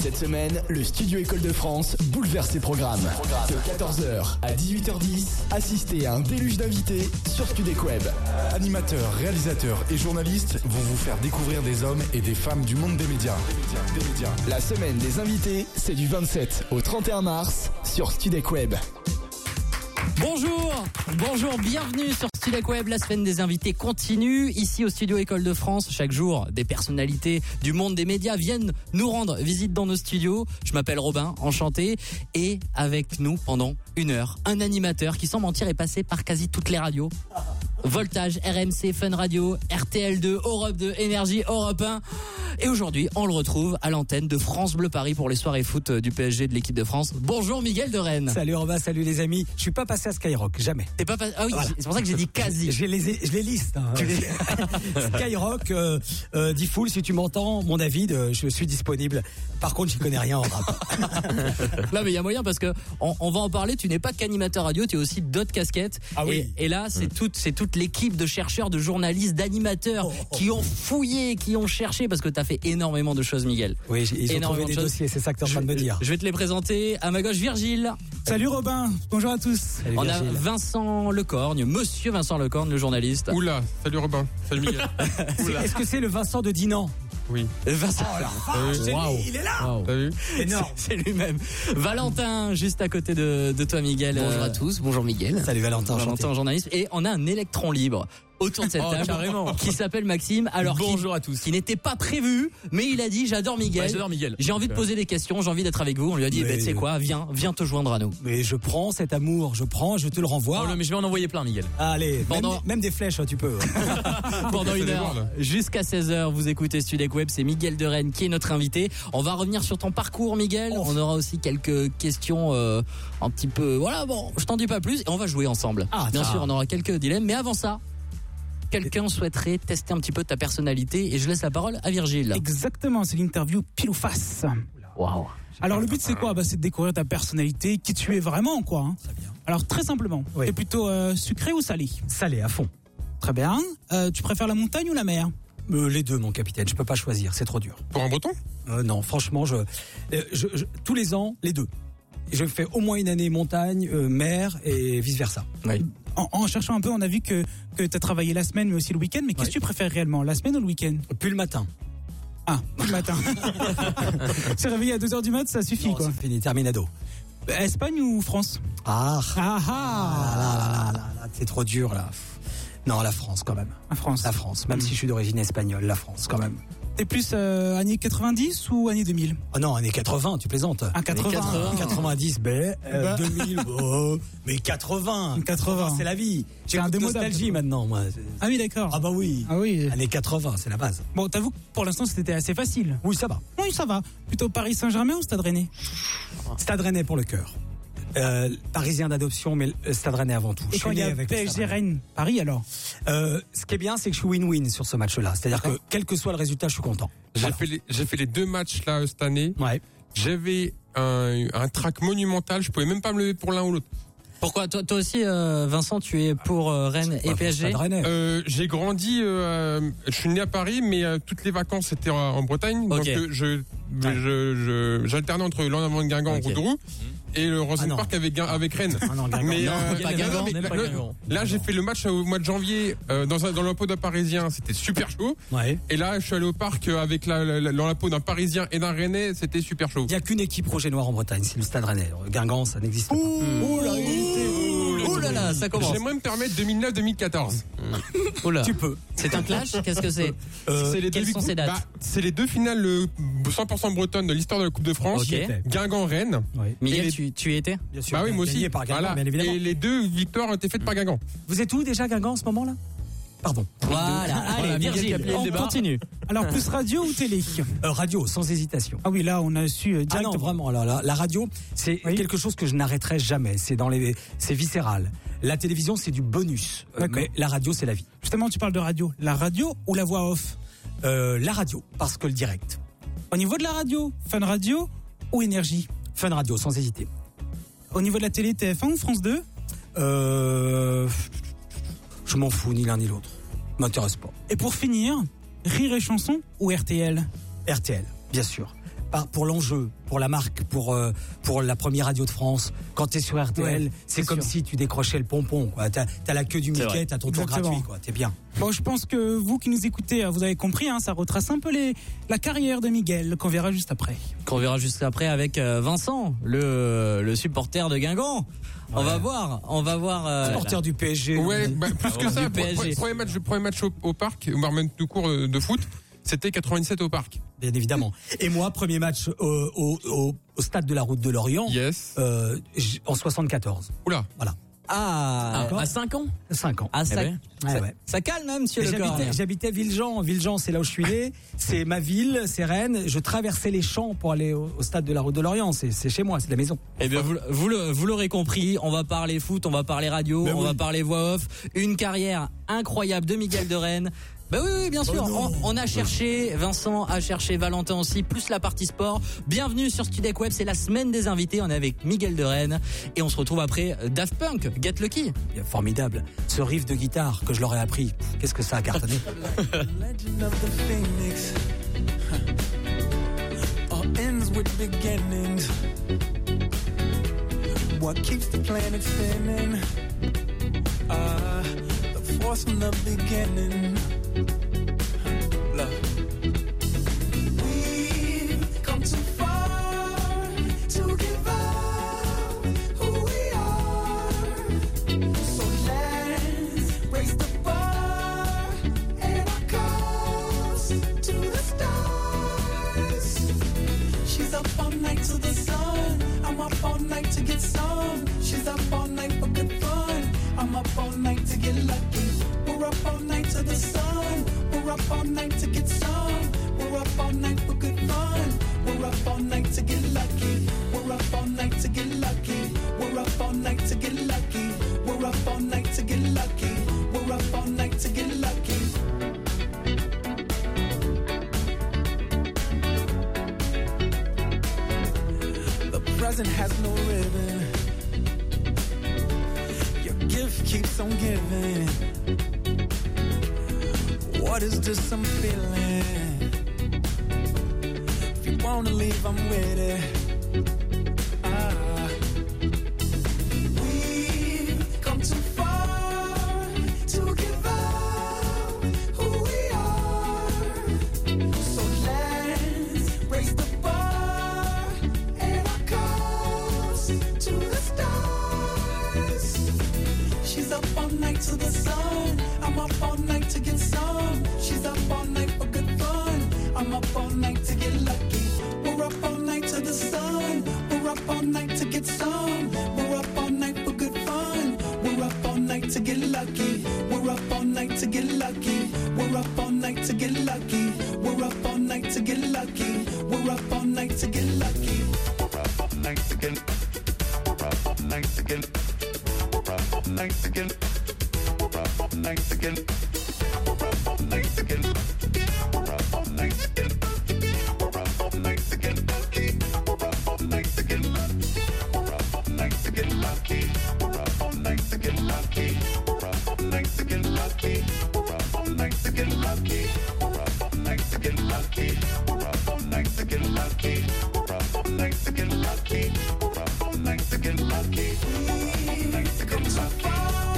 Cette semaine, le Studio École de France bouleverse ses programmes. De 14h à 18h10, assistez à un déluge d'invités sur Studec Web. Animateurs, réalisateurs et journalistes vont vous faire découvrir des hommes et des femmes du monde des médias. La semaine des invités, c'est du 27 au 31 mars sur Studec Web. Bonjour, bienvenue sur Studec Web. La semaine des invités continue ici au Studio École de France. Chaque jour, des personnalités du monde des médias viennent nous rendre visite dans nos studios. Je m'appelle Robin, enchanté. Et avec nous pendant 1 heure, un animateur qui sans mentir est passé par quasi toutes les radios. Voltage, RMC, Fun Radio, RTL2, Europe 2, Énergie, Europe 1. Et aujourd'hui, on le retrouve à l'antenne de France Bleu Paris pour les soirées foot du PSG de l'équipe de France. Bonjour Miguel de Rennes. Salut Robin, salut les amis. Je suis pas passé à Skyrock, jamais. T'es pas Ah oui, voilà. C'est pour ça que j'ai dit quasi. Je les liste. Hein. Skyrock, Diffoul, si tu m'entends, mon David, je suis disponible. Par contre, j'y connais rien en rap. Là, mais il y a moyen parce que on va en parler. Tu n'es pas qu'animateur radio, tu es aussi d'autres casquettes. Ah oui. Et là, c'est toute l'équipe de chercheurs, de journalistes, d'animateurs qui ont fouillé, qui ont cherché parce que t'as fait énormément de choses, Miguel. Oui, ils ont trouvé des dossiers, c'est ça que tu es en train de me dire. Je vais te les présenter. À ma gauche, Virgile. Salut Robin, bonjour à tous. Salut, on a Vincent Lecorgne, monsieur Vincent Lecorgne, le journaliste. Oula, salut Robin, salut Miguel. Est-ce que c'est le Vincent de Dinan? Oui. Vincent. Oh la vache, wow. il est là. T'as vu? Énorme. C'est lui-même. Valentin, juste à côté de toi, Miguel. Bonjour à tous, bonjour Miguel. Salut Valentin, journaliste. Et on a un électron libre autour de cette table qui s'appelle Maxime. Alors bonjour à tous. Qui n'était pas prévu, mais il a dit j'adore Miguel. Ouais, j'adore Miguel. J'ai envie de poser des questions, j'ai envie d'être avec vous. On lui a dit tu sais quoi, viens te joindre à nous. Mais je prends cet amour, je te le renvoie. Mais je vais en envoyer plein, Miguel. Allez, même des flèches, tu peux. Pendant 1 heure, jusqu'à 16h, vous écoutez Studec Web, c'est Miguel de Rennes qui est notre invité. On va revenir sur ton parcours, Miguel. On aura aussi quelques questions un petit peu. Voilà, bon, je t'en dis pas plus. Et on va jouer ensemble. Bien sûr, on aura quelques dilemmes, mais avant ça. Quelqu'un souhaiterait tester un petit peu ta personnalité et je laisse la parole à Virgile. Exactement, c'est l'interview pile ou face. Waouh. Alors le but c'est quoi ? C'est de découvrir ta personnalité, qui tu es vraiment quoi. Hein. Alors très simplement, t'es plutôt sucré ou salé ? Salé à fond. Très bien. Tu préfères la montagne ou la mer ? Les deux, mon capitaine, je peux pas choisir, c'est trop dur. Pour un breton ? Non, franchement, tous les ans, les deux. Je fais au moins une année montagne, mer et vice versa. Oui. En cherchant un peu, on a vu que tu as travaillé la semaine mais aussi le week-end. Mais qu'est-ce que tu préfères réellement, la semaine ou le week-end ? Puis le matin. Ah, le matin. Se réveiller à 2h du mat, ça suffit quoi. C'est fini, terminado. Espagne ou France ? Là, c'est trop dur là. Non, la France quand même. La France, même si je suis d'origine espagnole, la France quand même. T'es plus années 90 ou années 2000 ? Oh non, années 80, tu plaisantes. 80. 90, 2000, mais 80, c'est la vie. J'ai un nostalgie maintenant, moi. Ah oui, d'accord. Ah bah oui. Ah oui. Années 80, c'est la base. Bon, t'avoues que pour l'instant, c'était assez facile. Oui, ça va. Oui, ça va. Plutôt Paris Saint-Germain ou Stade Rennais ? Stade Rennais pour le cœur. Parisien d'adoption, mais Stade Rennais avant tout. Et quand il y a PSG Rennes, Paris alors ce qui est bien, c'est que je suis win-win sur ce match-là. C'est-à-dire que quel que soit le résultat, je suis content. J'ai fait les 2 matchs là cette année. Ouais. J'avais un trac monumental, je pouvais même pas me lever pour l'un ou l'autre. Pourquoi toi aussi, Vincent, tu es pour Rennes et PSG ? J'ai grandi, je suis né à Paris, mais toutes les vacances c'était en Bretagne. Okay. Donc j'alternais entre l'Ornement de Guingamp, Roudroux, et le Rosenpark avec Rennes. Pas Guingamp. Là, j'ai fait le match au mois de janvier dans l'Olympo d'un Parisien, c'était super chaud. Ouais. Et là, je suis allé au parc avec l'Olympo d'un Parisien et d'un Rennais, c'était super chaud. Il n'y a qu'une équipe rouge et noire en Bretagne, c'est le Stade Rennais. Guingamp, ça n'existe pas. Oh là là, ça commence. J'aimerais me permettre 2009-2014. Oula. Tu peux. C'est un clash ? Qu'est-ce que c'est ? Quelles sont ces dates ? C'est les 2 finales 100% bretonnes de l'histoire de la Coupe de France. Okay. Guingamp-Rennes. Oui. Miguel, tu y étais ? Bien sûr. Bah oui, moi aussi. Par Guingamp, voilà. bien évidemment. Et les 2 victoires ont été faites par Guingamp. Vous êtes où déjà, Guingamp, en ce moment-là ? Pardon. Voilà. Allez, Virgile, on continue. Alors plus radio ou télé ? Radio, sans hésitation. Ah oui, là on a su Ah non, vraiment, la radio, c'est quelque chose que je n'arrêterai jamais. C'est viscéral. La télévision, c'est du bonus. Mais la radio, c'est la vie. Justement, tu parles de radio. La radio ou la voix off ? La radio, parce que le direct. Au niveau de la radio, Fun Radio ou Énergie ? Fun Radio, sans hésiter. Au niveau de la télé, TF1 ou France 2 ? Je m'en fous, ni l'un ni l'autre. M'intéresse pas. Et pour finir, Rire et Chanson ou RTL ? RTL, bien sûr. pour l'enjeu, pour la marque, pour la première radio de France. Quand t'es sur RTL, c'est comme si tu décrochais le pompon, quoi. T'as la queue du Mickey, t'as ton tour gratuit, quoi. T'es bien. Bon, je pense que vous qui nous écoutez, vous avez compris, ça retrace un peu la carrière de Miguel, qu'on verra juste après. Qu'on verra juste après avec Vincent, le supporter de Guingamp. On va voir. Supporter du PSG. Ouais, plus que ça. PSG. Premier match au parc, au Marmont tout court de foot, c'était 97 au parc. Bien évidemment. Et moi, premier match au stade de la Route de Lorient. Yes. En 74. Oula. Voilà. À 5 ans. 5 ans. Ah, ça, Ouais. ça calme, hein, monsieur Lecor. J'habitais Villejean. Villejean, c'est là où je suis né. C'est ma ville, c'est Rennes. Je traversais les champs pour aller au stade de la Route de Lorient. C'est chez moi, c'est la maison. Eh bien, vous l'aurez compris, on va parler foot, on va parler radio, va parler voix off. Une carrière incroyable de Miguel de Rennes. Ben oui, bien sûr. On a cherché, Vincent a cherché, Valentin aussi, plus la partie sport. Bienvenue sur Studek Web, c'est la semaine des invités. On est avec Miguel de Rennes et on se retrouve après Daft Punk, Get Lucky. Formidable. Ce riff de guitare que je leur ai appris, qu'est-ce que ça a cartonné. Legend of the Phoenix. All ends with beginnings. What keeps the planet spinning? The force from the beginning. Love. We've come too far to give up who we are. So let's raise the bar and our cups to the stars. She's up all night to the sun. I'm up all night to get some. She's up all night for good fun. I'm up all night to get lucky. We're up all night to the sun. We're up all night to get some. We're up all night for good fun. We're up all night to get lucky. We're up all night to get lucky. We're up all night to get lucky. We're up all night to get lucky. We're up all night to get lucky. The present has no ribbon. Your gift keeps on giving. What is this I'm feeling? If you wanna leave, I'm with it. We've come too far to give up who we are. So let's raise the bar and our cups to the stars. She's up all night to the sun. I'm up all night to get some. She's up all night for good fun. I'm up all night to get lucky. We're up all night to the sun. We're up all night to get some. We're up all night for good fun. We're up all night to get lucky. We're up all night to get lucky. We're up all night to get lucky. We're up all night to get lucky. We're up all night to get lucky. We're up all night to get. We're up all night to get. We're up all night to get. We're up all night to get. We're up all night to get. We're up all night to get. We're up all night to get lucky. We're up all night to get. We're up all night to get lucky. We're up all night to get lucky. We're up all night to get lucky. We're up all night to get lucky. We're up all night to get lucky. We're up all night to get lucky. We're up all night to get lucky. We're up all night to get lucky. We're up all night to get lucky.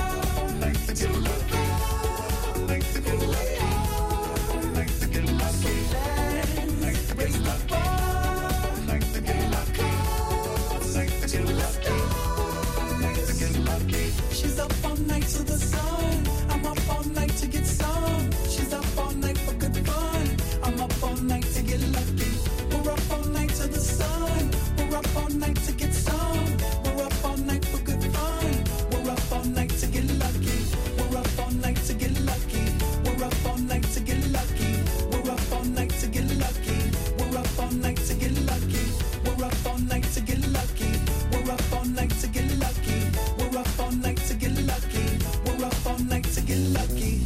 She's up all night to the sun. I'm up all night to get some. She's up all night for good fun. I'm up all night to get lucky. We're up all night to the sun. We're up all night to get some. We're up all night for good fun. We're up all night to get lucky. We're up all night to get lucky. We're up all night to get lucky. We're up all night to get lucky. We're up all night to get lucky. We're up all night to get lucky. We're up all night to get lucky. We're up all night to get lucky. We're up all night to get lucky.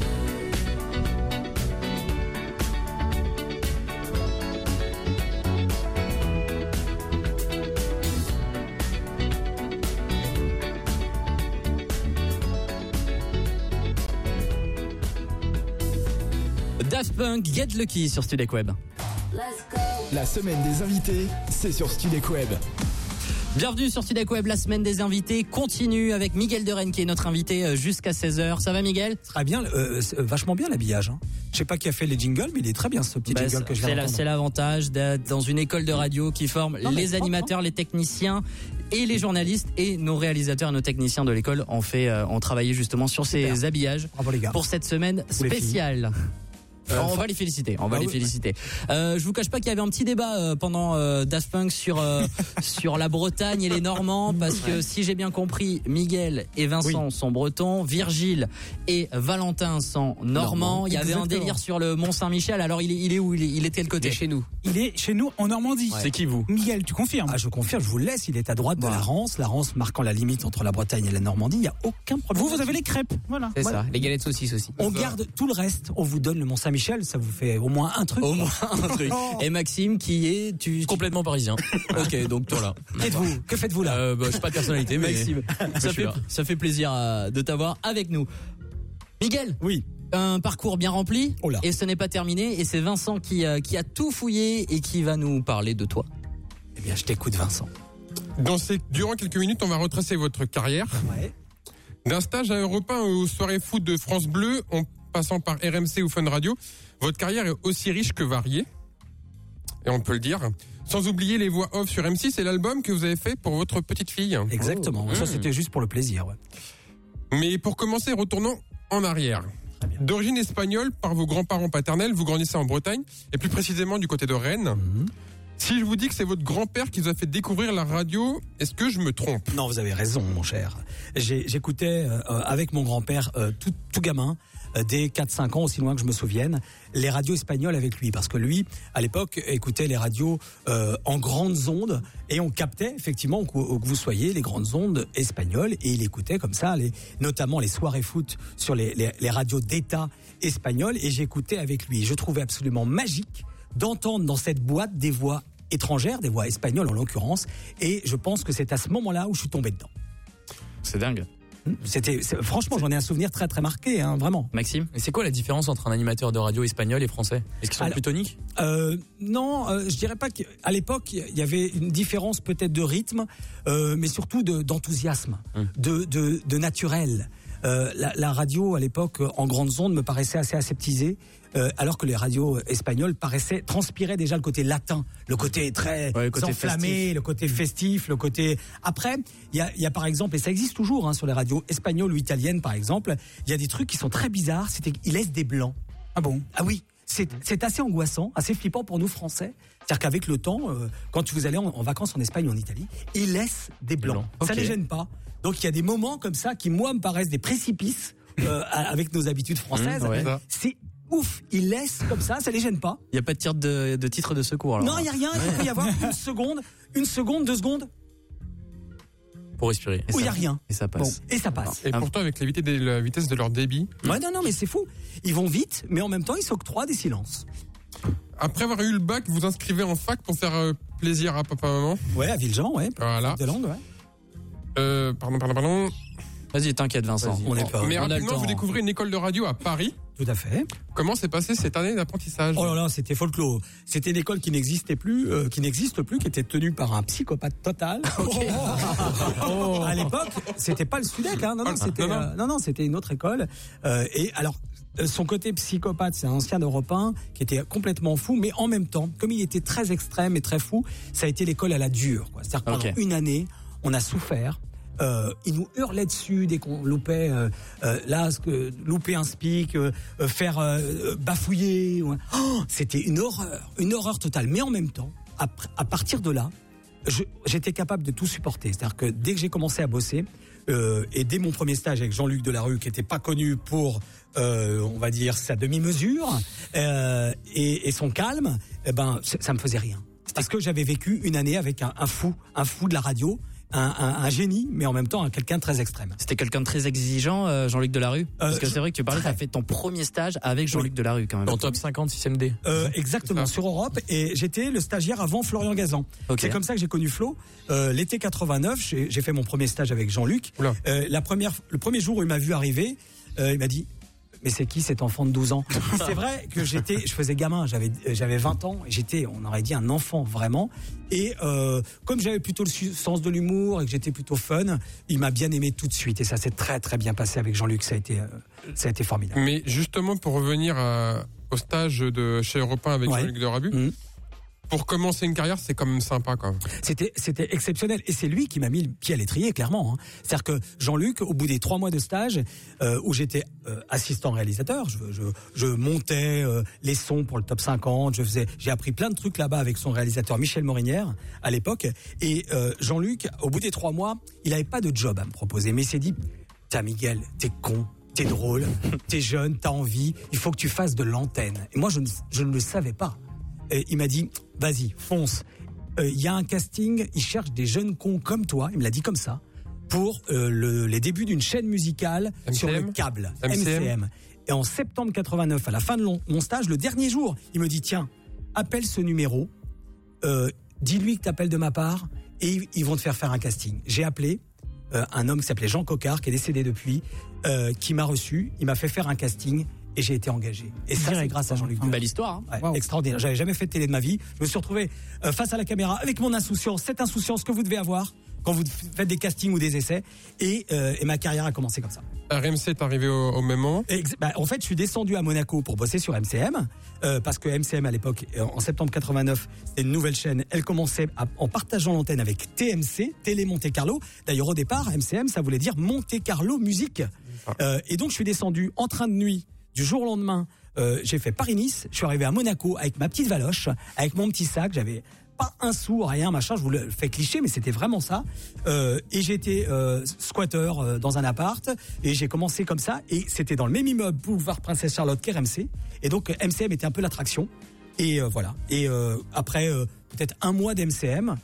Daft Punk, Get Lucky sur Studek Web. Let's go. La semaine des invités, c'est sur Studek Web. Bienvenue sur Studek Web, la semaine des invités continue avec Miguel de Rennes qui est notre invité jusqu'à 16h. Ça va Miguel ? Très bien, vachement bien l'habillage. Hein. Je sais pas qui a fait les jingles, mais il est très bien ce petit jingle que je viens d'entendre. C'est l'avantage d'être dans une école de radio qui forme les animateurs, les techniciens et les journalistes, et nos réalisateurs et nos techniciens de l'école ont travaillé justement sur ces habillages. Bravo les gars. Pour cette semaine spéciale. On va les féliciter. Je vous cache pas qu'il y avait un petit débat pendant Daft Punk sur la Bretagne et les Normands, parce que si j'ai bien compris, Miguel et Vincent sont bretons, Virgile et Valentin sont normands. Il y avait un délire sur le Mont Saint-Michel. Alors il est où ? Il était de côté ? Chez nous. Il est chez nous en Normandie. C'est qui vous ? Miguel, tu confirmes ? Ah, je confirme, je vous le laisse. Il est à droite de la Rance marquant la limite entre la Bretagne et la Normandie. Il n'y a aucun problème. Vous avez les crêpes, voilà. C'est ça, les galettes saucisses aussi. On garde tout le reste. On vous donne le Mont Saint-Michel. Ça vous fait au moins un truc. Au moins un truc. Et Maxime qui est Complètement parisien. Ok, donc toi là. Que faites-vous là ? Je suis pas de personnalité, mais Maxime, ça fait plaisir de t'avoir avec nous. Miguel. Oui. Un parcours bien rempli, Oh là. et ce n'est pas terminé, et c'est Vincent qui a tout fouillé et qui va nous parler de toi. Eh bien, je t'écoute, Vincent. Durant quelques minutes, on va retracer votre carrière. Ouais. D'un stage à Europe 1 aux soirées foot de France Bleu, en passant par RMC ou Fun Radio, votre carrière est aussi riche que variée. Et on peut le dire. Sans oublier les voix off sur M6 et l'album que vous avez fait pour votre petite fille. Exactement. Ça, c'était juste pour le plaisir. Ouais. Mais pour commencer, retournons en arrière. D'origine espagnole, par vos grands-parents paternels, vous grandissez en Bretagne, et plus précisément du côté de Rennes. Si je vous dis que c'est votre grand-père qui vous a fait découvrir la radio, est-ce que je me trompe ? Non, vous avez raison, mon cher. J'écoutais avec mon grand-père tout gamin, dès 4-5 ans, aussi loin que je me souvienne, les radios espagnoles avec lui. Parce que lui, à l'époque, écoutait les radios en grandes ondes, et on captait effectivement où que vous soyez les grandes ondes espagnoles, et il écoutait comme ça, notamment les soirées foot sur les radios d'État espagnoles, et j'écoutais avec lui. Je trouvais absolument magique d'entendre dans cette boîte des voix étrangères, des voix espagnoles en l'occurrence, et je pense que c'est à ce moment-là où je suis tombé dedans. C'est dingue. Franchement, j'en ai un souvenir très très marqué, hein, vraiment. Maxime ? Et c'est quoi la différence entre un animateur de radio espagnol et français ? Est-ce qu'ils sont plus toniques ? Non, je dirais pas qu'à l'époque il y avait une différence peut-être de rythme, mais surtout d'enthousiasme, de naturel. La radio à l'époque en grandes ondes me paraissait assez aseptisée, alors que les radios espagnoles transpiraient déjà le côté latin, le côté très enflammé, festif. Le côté festif, le côté. Après, il y a par exemple, et ça existe toujours sur les radios espagnoles ou italiennes par exemple, il y a des trucs qui sont très bizarres. Ils laissent des blancs. Ah bon ? Ah oui. C'est assez angoissant, assez flippant pour nous Français. C'est-à-dire qu'avec le temps, quand vous allez en vacances en Espagne ou en Italie, ils laissent des blancs. Ça les gêne pas. Donc il y a des moments comme ça qui, moi, me paraissent des précipices avec nos habitudes françaises. C'est ouf, ils laissent comme ça les gêne pas. Il n'y a pas de titre de secours alors. Non, il n'y a rien. Il peut y avoir une seconde, 2 secondes. Pour respirer. Où il n'y a rien. Et ça passe. Bon, et ça passe. Et pourtant, avec la vitesse de leur débit. Ouais, non, mais c'est fou. Ils vont vite, mais en même temps, ils s'octroient des silences. Après avoir eu le bac, vous inscrivez en fac pour faire plaisir à papa-maman. Ouais, à Villejean, ouais. Voilà. De langue, ouais. Pardon. Vas-y, t'inquiète Vincent. Mais rapidement, vous découvrez une école de radio à Paris. Tout à fait. Comment s'est passée cette année d'apprentissage ? Oh là là, c'était folklore. C'était une école qui n'existe plus, qui était tenue par un psychopathe total. À l'époque, c'était pas le Studek, hein. Non, c'était une autre école. Et alors, son côté psychopathe, c'est un ancien Europe 1 qui était complètement fou, mais en même temps, comme il était très extrême et très fou, ça a été l'école à la dure, quoi. C'est-à-dire que pendant une année, on a souffert. Il nous hurlait dessus dès qu'on loupait louper un speak, faire bafouiller. C'était une horreur totale. Mais en même temps, à partir de là, j'étais capable de tout supporter. C'est-à-dire que dès que j'ai commencé à bosser, et dès mon premier stage avec Jean-Luc Delarue, qui était pas connu pour, on va dire, sa demi-mesure et son calme, ça me faisait rien. Parce que j'avais vécu une année avec un fou de la radio. Un génie, mais en même temps quelqu'un de très extrême. C'était quelqu'un de très exigeant, Jean-Luc Delarue. Parce que c'est vrai que tu parlais, tu as fait ton premier stage avec Jean-Luc Delarue quand même. En top 50 6MD. Exactement, sur Europe, et j'étais le stagiaire avant Florian Gazan. C'est comme ça que j'ai connu Flo. L'été 89, j'ai fait mon premier stage avec Jean-Luc. Le premier jour où il m'a vu arriver, il m'a dit: mais c'est qui cet enfant de 12 ans? C'est vrai que je faisais gamin, j'avais 20 ans, et on aurait dit un enfant vraiment. Et comme j'avais plutôt le sens de l'humour et que j'étais plutôt fun, il m'a bien aimé tout de suite. Et ça s'est très très bien passé avec Jean-Luc, ça a été formidable. Mais justement, pour revenir au stage de chez Europe 1 avec Jean-Luc Delarue, pour commencer une carrière, c'est quand même sympa, quoi. C'était exceptionnel. Et c'est lui qui m'a mis le pied à l'étrier, clairement. C'est-à-dire que Jean-Luc, au bout des 3 mois de stage, où j'étais assistant réalisateur, je montais les sons pour le top 50, j'ai appris plein de trucs là-bas avec son réalisateur Michel Morinière, à l'époque. Et Jean-Luc, au bout des 3 mois, il n'avait pas de job à me proposer. Mais il s'est dit, tiens Miguel, t'es con. T'es drôle, t'es jeune, t'as envie, il faut que tu fasses de l'antenne. Et moi, je ne le savais pas. Et il m'a dit, vas-y, fonce. Il y a un casting, il cherche des jeunes cons comme toi, il me l'a dit comme ça, pour les débuts d'une chaîne musicale sur le câble, MCM. Et en septembre 89, à la fin de mon stage, le dernier jour, il me dit, tiens, appelle ce numéro, dis-lui que t'appelles de ma part, et ils vont te faire un casting. J'ai appelé un homme qui s'appelait Jean Coquart, qui est décédé depuis, qui m'a reçu, il m'a fait faire un casting et j'ai été engagé. Et ça, c'est grâce à Jean-Luc. Une belle histoire. Ouais, wow. Extraordinaire. J'avais jamais fait de télé de ma vie. Je me suis retrouvé face à la caméra avec mon insouciance, cette insouciance que vous devez avoir quand vous faites des castings ou des essais. Et ma carrière a commencé comme ça. RMC est arrivé au même moment. En fait, je suis descendu à Monaco pour bosser sur MCM, parce que MCM à l'époque, en septembre 89, c'était une nouvelle chaîne. Elle commençait en partageant l'antenne avec TMC, Télé Monte Carlo. D'ailleurs, au départ, MCM, ça voulait dire Monte Carlo Musique. Et donc, je suis descendu en train de nuit. Du jour au lendemain, j'ai fait Paris-Nice. Je suis arrivé à Monaco avec ma petite valoche, avec mon petit sac. J'avais pas un sou, rien, machin. Je vous le fais cliché, mais c'était vraiment ça. Et j'étais squatter dans un appart. Et j'ai commencé comme ça. Et c'était dans le même immeuble, boulevard Princesse Charlotte, qu'RMC. Et donc MCM était un peu l'attraction. Et voilà. Et après peut-être un mois d'MCM,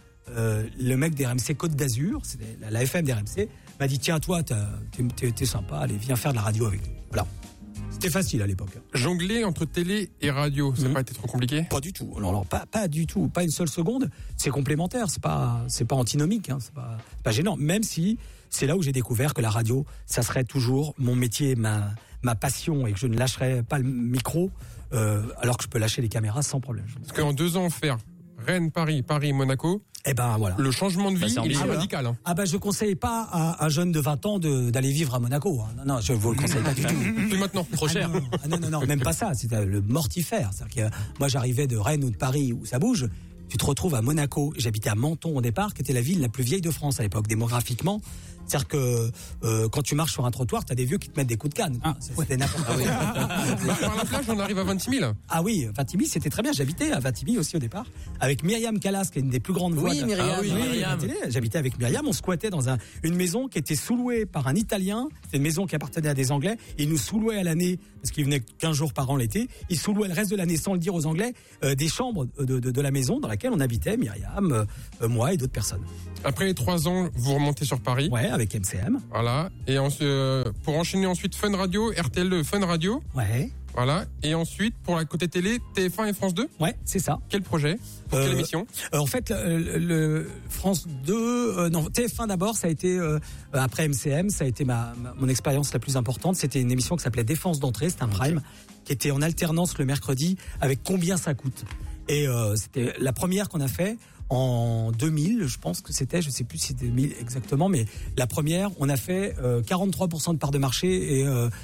le mec d'RMC Côte d'Azur, c'était la FM d'RMC, m'a dit tiens toi, t'es sympa, allez viens faire de la radio avec nous. Voilà. C'était facile à l'époque. Jongler entre télé et radio, ça n'a pas été trop compliqué? Pas du tout. Non, pas du tout. Pas une seule seconde. C'est complémentaire. C'est pas antinomique. C'est pas gênant. Même si c'est là où j'ai découvert que la radio, ça serait toujours mon métier, ma passion, et que je ne lâcherais pas le micro, alors que je peux lâcher les caméras sans problème. Parce qu'en 2 ans, faire Rennes, Paris, Monaco. Eh ben voilà. Le changement de vie, il est radical. Hein. Ah ben je conseille pas à un jeune de 20 ans d'aller vivre à Monaco. Hein. Non, je vous le conseille pas du tout. Puis maintenant, trop cher. Non, même pas ça. C'est le mortifère. C'est-à-dire que moi j'arrivais de Rennes ou de Paris où ça bouge. Tu te retrouves à Monaco. J'habitais à Menton au départ, qui était la ville la plus vieille de France à l'époque, démographiquement. C'est-à-dire que quand tu marches sur un trottoir, t'as des vieux qui te mettent des coups de canne. C'était n'importe quoi. Par la plage, on arrive à Vintimille. Ah oui, Vintimille, c'était très bien. J'habitais à Vintimille aussi au départ, avec Myriam Callas, qui est une des plus grandes voix. Oui, Myriam. J'habitais avec Myriam. On squattait dans une maison qui était sous-louée par un Italien. C'était une maison qui appartenait à des Anglais. Il nous sous-louait à l'année, parce qu'il venait 15 jours par an l'été. Il sous-louait le reste de l'année, sans le dire aux Anglais, des chambres de la maison dans laquelle on habitait, Myriam, moi et d'autres personnes. Après les 3 ans, vous remontez sur Paris. Ouais, avec MCM. Voilà. Et pour enchaîner ensuite Fun Radio, RTL Fun Radio. Ouais. Voilà. Et ensuite, pour la côté télé, TF1 et France 2. Ouais, c'est ça. Quel projet? Pour quelle émission? En fait, le France 2, non, TF1 d'abord, ça a été, après MCM, ça a été mon expérience la plus importante. C'était une émission qui s'appelait Défense d'entrée, c'était un prime, qui était en alternance le mercredi avec Combien ça coûte. Et c'était la première qu'on a fait. En 2000, je pense que c'était, je sais plus si c'était 2000 exactement, mais la première, on a fait 43% de part de marché et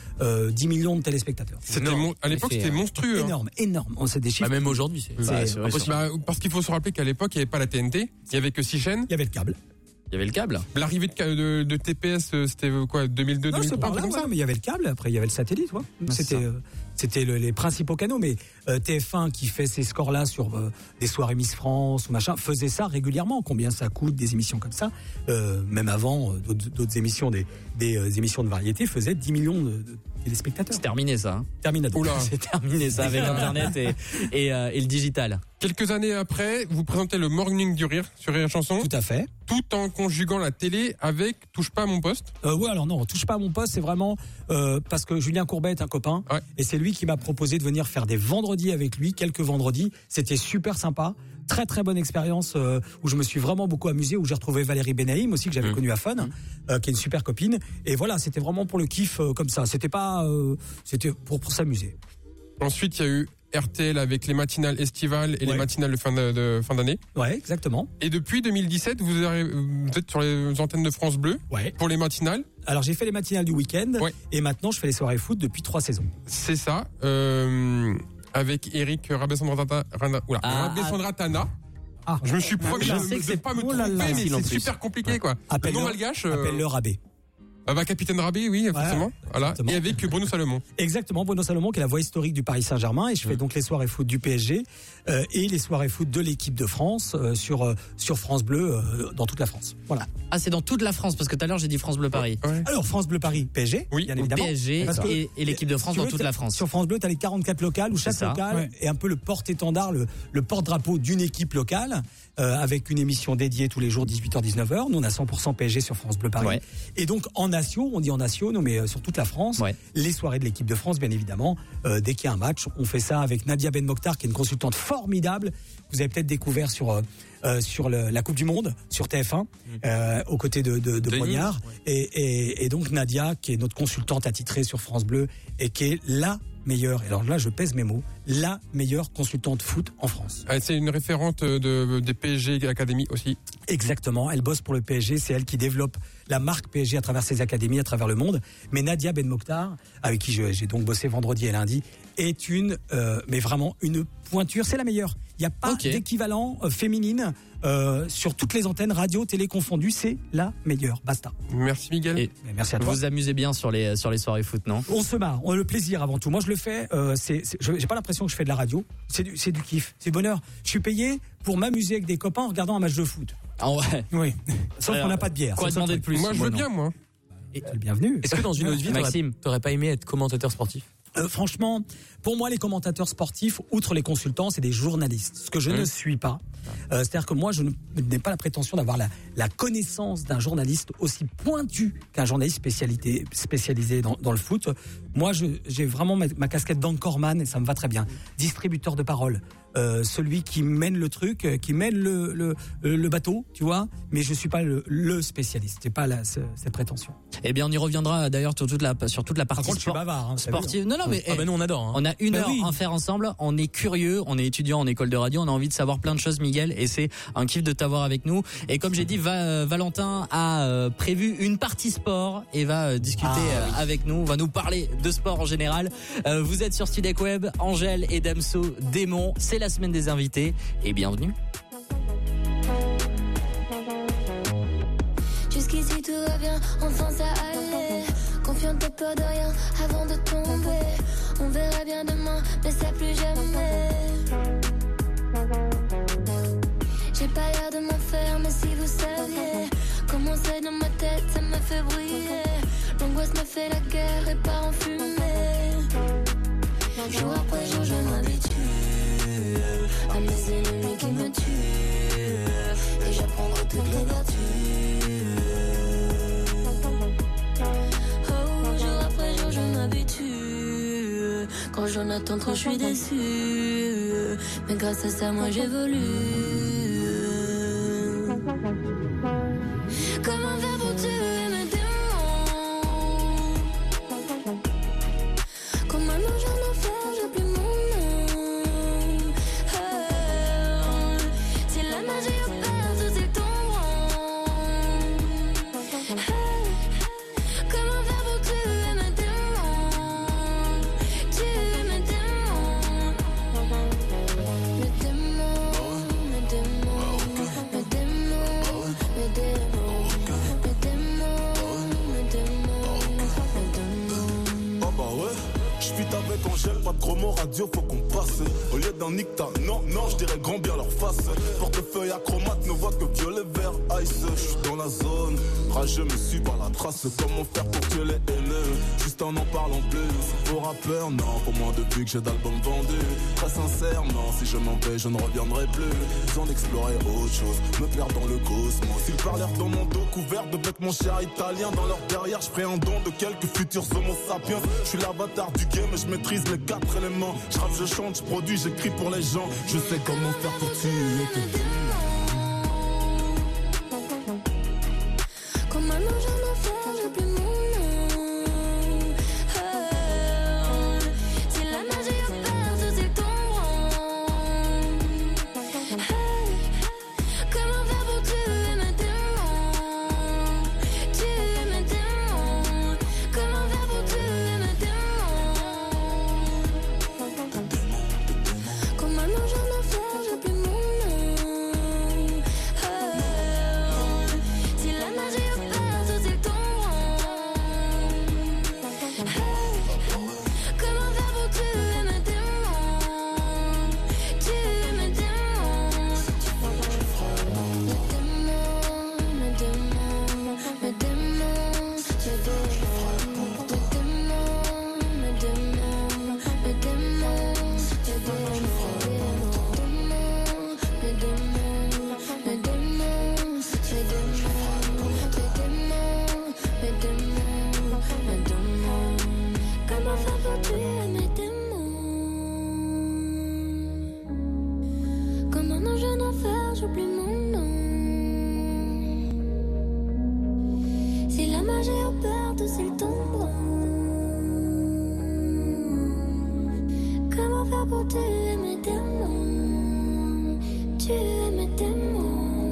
10 millions de téléspectateurs. À l'époque, c'était monstrueux. Énorme. On sait des chiffres. Même aujourd'hui, c'est impossible. Parce qu'il faut se rappeler qu'à l'époque, il n'y avait pas la TNT, il n'y avait que 6 chaînes. Il y avait le câble. Il y avait le câble. L'arrivée de TPS, c'était quoi, 2002, 2003, comme ça. Mais il y avait le câble, après il y avait le satellite, ouais. C'était les principaux canaux, mais TF1 qui fait ces scores-là sur des soirées Miss France ou machin, faisait ça régulièrement. Combien ça coûte, des émissions comme ça. Même avant, d'autres émissions, des émissions de variété faisaient 10 millions de téléspectateurs. C'est terminé ça. Hein. Terminado. C'est terminé ça avec Internet et le digital. Quelques années après, vous présentez le Morning du Rire sur Rire Chanson. Tout à fait. tout en conjuguant la télé avec Touche pas à mon poste. Ouais, alors non, touche pas à mon poste, c'est vraiment parce que Julien Courbet est un copain et c'est lui qui m'a proposé de venir faire des vendredis avec lui, quelques vendredis. C'était super sympa, très très bonne expérience où je me suis vraiment beaucoup amusé, où j'ai retrouvé Valérie Benaïm aussi que j'avais connue à Fun, qui est une super copine. Et voilà, c'était vraiment pour le kiff comme ça. C'était pas, c'était pour s'amuser. Ensuite, il y a eu RTL avec les matinales estivales et les matinales de fin d'année. Ouais, exactement. Et depuis 2017, vous êtes sur les antennes de France Bleu pour les matinales. Alors j'ai fait les matinales du week-end et maintenant je fais les soirées foot depuis 3 saisons. C'est ça, avec Eric Rabessandratana. Je me suis promis de ne pas me tromper, mais c'est super compliqué quoi. Le nom malgache. Appelle-le Rabé. Capitaine Rabé, oui, forcément. Voilà. Exactement. Et avec Bruno Salomon. Exactement, Bruno Salomon, qui est la voix historique du Paris Saint-Germain, et je fais donc les soirées foot du PSG et les soirées foot de l'équipe de France sur France Bleu dans toute la France. Voilà. Ah, c'est dans toute la France, parce que tout à l'heure j'ai dit France Bleu Paris. Alors France Bleu Paris, PSG, bien évidemment. PSG et l'équipe de France dans toute la France. Sur France Bleu, tu as les 44 locales où chaque local est un peu le porte-étendard, le porte-drapeau d'une équipe locale. Avec une émission dédiée tous les jours 18h-19h. Nous on a 100% PSG sur France Bleu Paris. Et donc en nation, on dit en nation, non mais sur toute la France, les soirées de l'équipe de France bien évidemment. Dès qu'il y a un match, on fait ça avec Nadia Ben Mokhtar qui est une consultante formidable. Vous avez peut-être découvert sur la Coupe du Monde sur TF1 aux côtés de Poignard et donc Nadia qui est notre consultante attitrée sur France Bleu et qui est la meilleure, et alors là je pèse mes mots, la meilleure consultante foot en France. C'est une référente des PSG Academy aussi. Exactement, elle bosse pour le PSG, c'est elle qui développe la marque PSG à travers ses académies, à travers le monde. Mais Nadia Ben Mokhtar, avec qui j'ai donc bossé vendredi et lundi, est mais vraiment une pointure, c'est la meilleure. Il n'y a pas d'équivalent féminine sur toutes les antennes, radio, télé confondues, c'est la meilleure. Basta. Merci Miguel. Merci à toi. Vous vous amusez bien sur les soirées foot, non? On se marre, on a le plaisir avant tout. Moi je le fais, j'ai pas l'impression que je fais de la radio, c'est du kiff, c'est bonheur. Je suis payé pour m'amuser avec des copains en regardant un match de foot. Ah ouais. Oui. Sauf qu'on n'a pas de bière. Quoi demander de plus? Moi je veux bien moi. Et bienvenue. Est-ce que dans une autre vie, Maxime, t'aurais pas aimé être commentateur sportif? Franchement, pour moi, les commentateurs sportifs, outre les consultants, c'est des journalistes. Ce que je ne suis pas. C'est-à-dire que moi, je n'ai pas la prétention d'avoir la connaissance d'un journaliste aussi pointu qu'un journaliste spécialisé dans le foot. Moi, j'ai vraiment ma casquette d'anchorman et ça me va très bien. Distributeur de parole. Celui qui mène le truc, qui mène le bateau, tu vois. Mais je suis pas le spécialiste. C'est pas cette prétention. Eh bien, on y reviendra d'ailleurs sur toute la partie Par contre, je suis bavard, sportive. Non, mais nous on adore. On a une heure à faire ensemble. On est curieux, on est étudiant en école de radio, on a envie de savoir plein de choses, Miguel, et c'est un kiff de t'avoir avec nous. Et comme j'ai dit, Valentin a prévu une partie sport et va discuter avec nous, va nous parler de sport en général. Vous êtes sur Studek Web, Angèle et Damso Démon. C'est la semaine des invités et bienvenue. Jusqu'ici tout va bien, enfin ça allait. Confiante, pas peur de rien avant de tomber. On verra bien demain, mais ça plus jamais. J'ai pas l'air de m'en faire, mais si vous saviez comment c'est dans ma tête, ça me fait briller. L'angoisse me fait la guerre et part en fumée. Jour après jour, je m'habitue à mes ennemis qui me tuent. Et j'apprendrai toutes les vertus. Oh, jour après jour, je m'habitue. Quand j'en attends trop, je suis déçue. Mais grâce à ça, moi j'évolue. Comment faire pour tuer mes démons? Comme un ange en enfer, j'ai plus mon nom. Oh, si la magie opère, tout est tombant. Oh, comment faire pour tuer mes démons? Tuer mes démons. Mes démons, mes démons, mes démons, mes démons. Avec Angèle, pas de gros mots radio, faut qu'on passe. Au lieu d'un nicta, non, je dirais grand bien leur face. Portefeuille acromate, ne voit que violet, vert, ice. J'suis dans la zone, rageux me suivent à la trace. Comment faire pour tuer les haineux, juste en parlant plus. Pour rappeur, non, pour moi depuis que j'ai d'albums vendus. Très sincère, non, si je m'en vais, je ne reviendrai plus. Besoin d'explorer autre chose, me perdre dans le cosmos. Ils parlèrent dans mon dos couvert de bêtes, mon cher italien. Dans leur derrière, je ferai un don de quelques futurs homo sapiens. Je suis l'avatar du game et je maîtrise les 4 éléments. Je rappe, je chante, je produis, j'écris pour les gens. Je sais comment faire pour tuer tes démons. Comme un ange en enfer, j'ai plus mon nom. Si la magie opère, tout est tombant. Comment faire pour tuer mes démons? Tuer mes démons. Comment faire pour tuer mes démons? Comme un ange en enfer, j'ai plus mon nom. Si la magie opère, tout est tombant. Comment faire pour tuer mes démons? Tuer mes démons. Mes démons, mes démons, mes démons, mes démons, mes démons, mes démons, mes démons, comment faire pour tuer mes démons? Comme un ange en enfer, j'oublie mon nom. Si la magie opère, tout c'est le tombeau. Comment faire pour tuer mes démons? Tuer mes démons.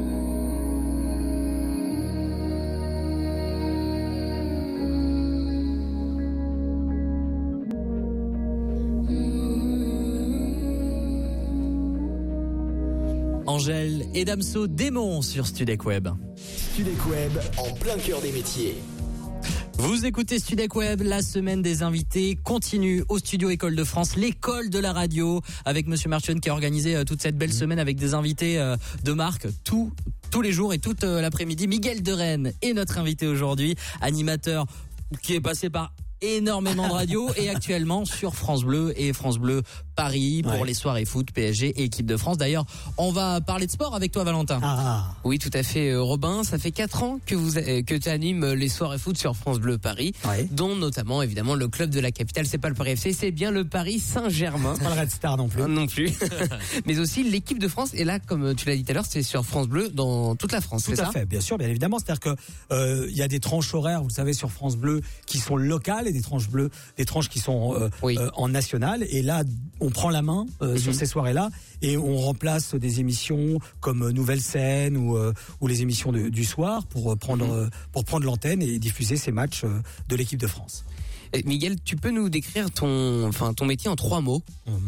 Angèle et Damso, Démon sur Studek Web. Studek Web, en plein cœur des métiers. Vous écoutez Studek Web, la semaine des invités continue au studio École de France, l'école de la radio, avec Monsieur Marchionne qui a organisé toute cette belle semaine avec des invités de marque tous les jours et toute l'après-midi. Miguel de Rennes est notre invité aujourd'hui, animateur qui est passé par énormément de radio et actuellement sur France Bleu et France Bleu Paris pour les soirées foot, PSG et équipe de France. D'ailleurs, on va parler de sport avec toi, Valentin. Oui, tout à fait, Robin. Ça fait 4 ans que tu animes les soirées foot sur France Bleu Paris, dont notamment, évidemment, le club de la capitale. C'est pas le Paris FC, c'est bien le Paris Saint-Germain. C'est pas le Red Star non plus. Non plus. Mais aussi l'équipe de France. Et là, comme tu l'as dit tout à l'heure, c'est sur France Bleu dans toute la France, c'est ça? Tout à fait, bien sûr, bien évidemment. C'est-à-dire que il y a des tranches horaires, vous le savez, sur France Bleu qui sont locales et des tranches bleues, des tranches qui sont en national. Et là, on prend la main sur ces soirées-là et on remplace des émissions comme Nouvelle Scène ou les émissions du soir pour prendre l'antenne et diffuser ces matchs de l'équipe de France. Et Miguel, tu peux nous décrire ton métier en 3 mots?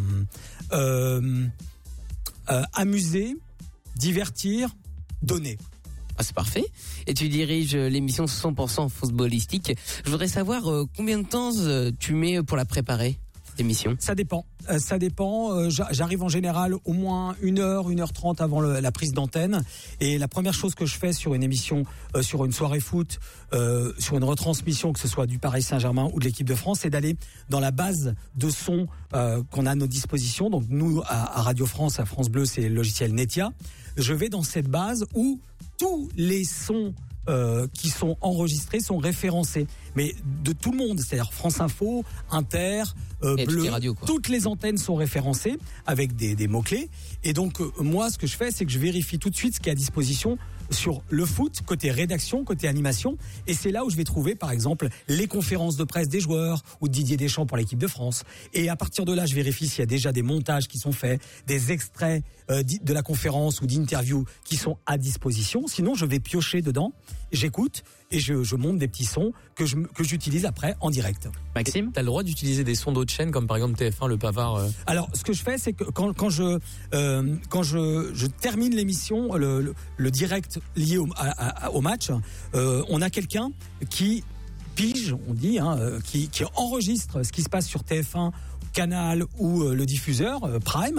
Amuser, divertir, donner. Ah, c'est parfait. Et tu diriges l'émission 100% footballistique. Je voudrais savoir combien de temps tu mets pour la préparer, cette émission? Ça dépend. J'arrive en général au moins 1h, 1h30 avant la prise d'antenne. Et la première chose que je fais sur une émission, sur une soirée foot, sur une retransmission, que ce soit du Paris Saint-Germain ou de l'équipe de France, c'est d'aller dans la base de son qu'on a à notre disposition. Donc nous, à Radio France, à France Bleu, c'est le logiciel Netia. Je vais dans cette base où tous les sons qui sont enregistrés sont référencés, mais de tout le monde, c'est-à-dire France Info, Inter, Bleu, toutes les antennes sont référencées avec des mots-clés. Et donc moi, ce que je fais, c'est que je vérifie tout de suite ce qui est à disposition sur le foot, côté rédaction, côté animation. Et c'est là où je vais trouver, par exemple, les conférences de presse des joueurs ou de Didier Deschamps pour l'équipe de France. Et à partir de là, je vérifie s'il y a déjà des montages qui sont faits, des extraits de la conférence ou d'interviews qui sont à disposition. Sinon, je vais piocher dedans, j'écoute et je monte des petits sons que j'utilise après en direct. Maxime, t'as le droit d'utiliser des sons d'autres chaînes comme par exemple TF1, Le Pavard. Alors, ce que je fais, c'est que quand je termine l'émission, le direct lié au match, on a quelqu'un qui pige, on dit, qui enregistre ce qui se passe sur TF1, Canal ou le diffuseur Prime,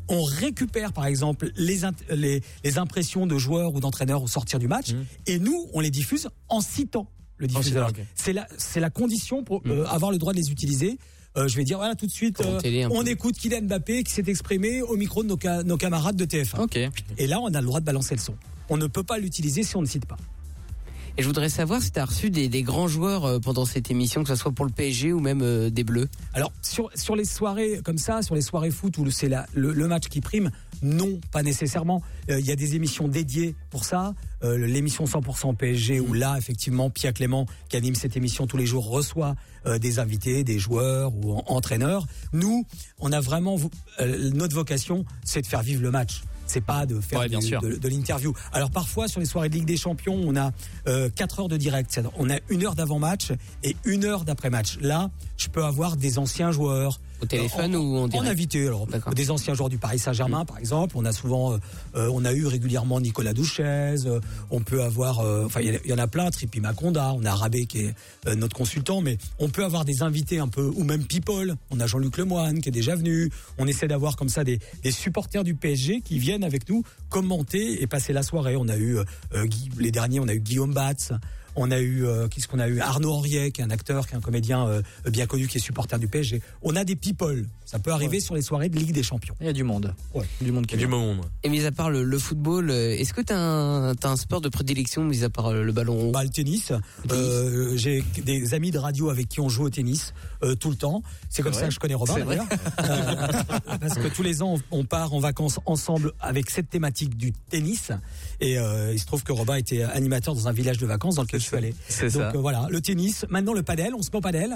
on récupère par exemple les impressions de joueurs ou d'entraîneurs au sortir du match, et nous, on les diffuse en citant le diffuseur. Okay. C'est la condition pour avoir le droit de les utiliser. Je vais dire voilà tout de suite, on écoute Kylian Mbappé qui s'est exprimé au micro de nos camarades de TF1. Okay. Et là, on a le droit de balancer le son. On ne peut pas l'utiliser si on ne cite pas. Et je voudrais savoir si tu as reçu des grands joueurs pendant cette émission, que ce soit pour le PSG ou même des Bleus. Alors, sur les soirées comme ça, sur les soirées foot où c'est le match qui prime, non, pas nécessairement. Il y a des émissions dédiées pour ça. L'émission 100% PSG, où là, effectivement, Pia Clément, qui anime cette émission tous les jours, reçoit des invités, des joueurs ou entraîneurs. Nous, on a vraiment... notre vocation, c'est de faire vivre le match. C'est pas de faire de l'interview. Alors parfois sur les soirées de Ligue des Champions, on a 4 heures de direct. On a 1 heure d'avant-match et 1 heure d'après-match. Là, je peux avoir des anciens joueurs. Au téléphone ou en direct ? En invité. Alors, des anciens joueurs du Paris Saint-Germain, par exemple. On a souvent, on a eu régulièrement Nicolas Douchez. On peut avoir, il y en a plein. Tripi Maconda. On a Rabé qui est notre consultant. Mais on peut avoir des invités un peu, ou même People. On a Jean-Luc Lemoine qui est déjà venu. On essaie d'avoir comme ça des supporters du PSG qui viennent avec nous commenter et passer la soirée. On a eu les derniers, on a eu Guillaume Batz. On a eu qu'est-ce qu'on a eu Arnaud Henriet, qui est un acteur, qui est un comédien bien connu, qui est supporter du PSG. On a des people. Ça peut arriver sur les soirées de Ligue des Champions. Il y a du monde. Ouais. Du monde qui du monde. Et mis à part le football, est-ce que t'as un sport de prédilection, mis à part le ballon? Le tennis. J'ai des amis de radio avec qui on joue au tennis tout le temps. C'est comme ça que je connais Robin d'ailleurs. Parce que tous les ans on part en vacances ensemble avec cette thématique du tennis. Et il se trouve que Robin était animateur dans un village de vacances dans lequel je suis allé. Donc voilà, le tennis. Maintenant le padel, on se met au padel.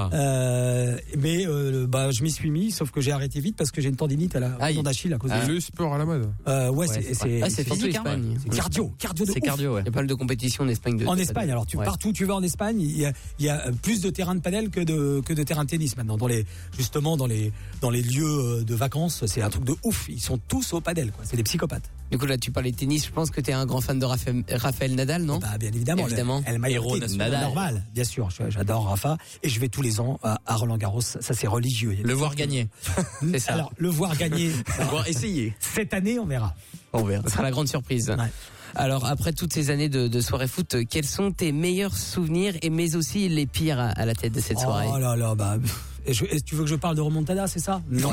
Mais je m'y suis mis, sauf que j'ai arrêté vite parce que j'ai une tendinite à la tendon d'Achille à cause de le sport à la mode. C'est physique, hein. C'est cardio de c'est ouf. Cardio, ouais. Il y a pas mal de compétitions en Espagne. En Espagne, alors partout où tu vas en Espagne, il y a plus de terrains de padel que de terrains de tennis maintenant. Dans les lieux de vacances, c'est un truc de ouf. Ils sont tous au padel, quoi. C'est des psychopathes. Du coup là, tu parlais de tennis. Je pense que t'es un grand fan de Raphaël Nadal, non? Bien évidemment. Elle héros Nadal. Normal, bien sûr. J'adore Rafa et je vais tous les ans à Roland-Garros. Ça c'est religieux. Le voir gagner. C'est ça. Alors le voir gagner. voir essayer. Cette année, on verra. Ça sera la grande surprise. Ouais. Alors après toutes ces années de soirée foot, quels sont tes meilleurs souvenirs mais aussi les pires à la tête de cette soirée? Oh là là, tu veux que je parle de remontada, c'est ça? Non.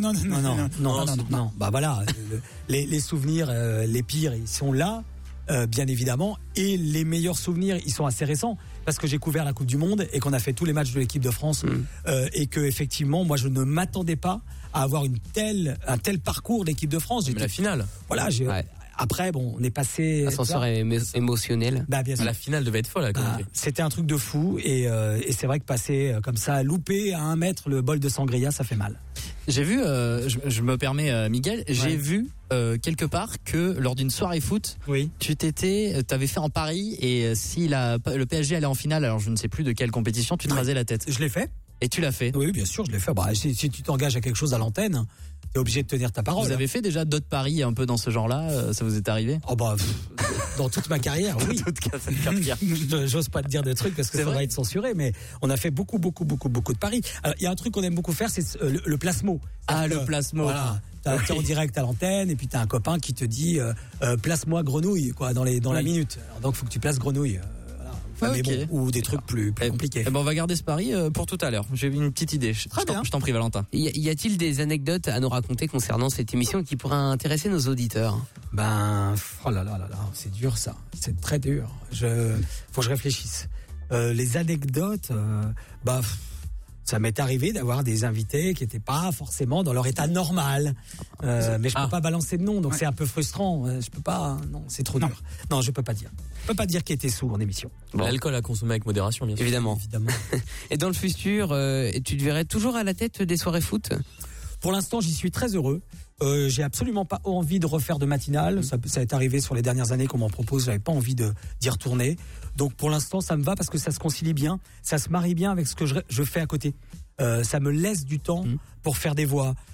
Bah voilà, les souvenirs, les pires, ils sont là, bien évidemment, et les meilleurs souvenirs, ils sont assez récents, parce que j'ai couvert la Coupe du Monde et qu'on a fait tous les matchs de l'équipe de France, et que effectivement, moi, je ne m'attendais pas à avoir un tel parcours d'équipe de France. Mais la finale. Voilà, Après, on est passé... Ascenseur émotionnel. Bien sûr. La finale devait être folle. C'était un truc de fou. Et c'est vrai que passer comme ça, louper à 1 mètre le bol de sangria, ça fait mal. J'ai vu, je me permets, Miguel, j'ai vu quelque part que lors d'une soirée foot, tu t'avais fait en pari, et si le PSG allait en finale, alors je ne sais plus de quelle compétition, tu te rasais la tête. Je l'ai fait. Et tu l'as fait? Oui, bien sûr, je l'ai fait. Si tu t'engages à quelque chose à l'antenne, t'es obligé de tenir ta parole. Vous avez fait déjà d'autres paris un peu dans ce genre-là? Ça vous est arrivé? Dans toute ma carrière, oui. J'ose pas te dire des trucs parce que ça va être censuré, mais on a fait beaucoup de paris. Alors, il y a un truc qu'on aime beaucoup faire, c'est le placement. Le placement. Voilà. T'es en direct à l'antenne et puis t'as un copain qui te dit place-moi grenouille, quoi, dans la minute. Alors, donc, faut que tu places grenouille. Ou des trucs plus compliqués. On va garder ce pari pour tout à l'heure. J'ai une petite idée. Je t'en prie, Valentin. Y a-t-il des anecdotes à nous raconter concernant cette émission qui pourraient intéresser nos auditeurs? Oh là là, c'est dur ça. C'est très dur. Faut que je réfléchisse. Les anecdotes, ça m'est arrivé d'avoir des invités qui n'étaient pas forcément dans leur état normal. Mais je peux pas balancer de nom, donc c'est un peu frustrant. Je peux pas. Non, c'est trop dur. Non, je peux pas dire. Je peux pas dire qu'il était sous en émission. L'alcool à consommer avec modération, bien sûr. Évidemment. Et dans le futur, tu te verrais toujours à la tête des soirées foot? Pour l'instant, j'y suis très heureux. J'ai absolument pas envie de refaire de matinale. Ça est arrivé sur les dernières années qu'on m'en propose. J'avais pas envie d'y retourner. Donc pour l'instant, ça me va parce que ça se concilie bien. Ça se marie bien avec ce que je fais à côté. Ça me laisse du temps pour faire des voix.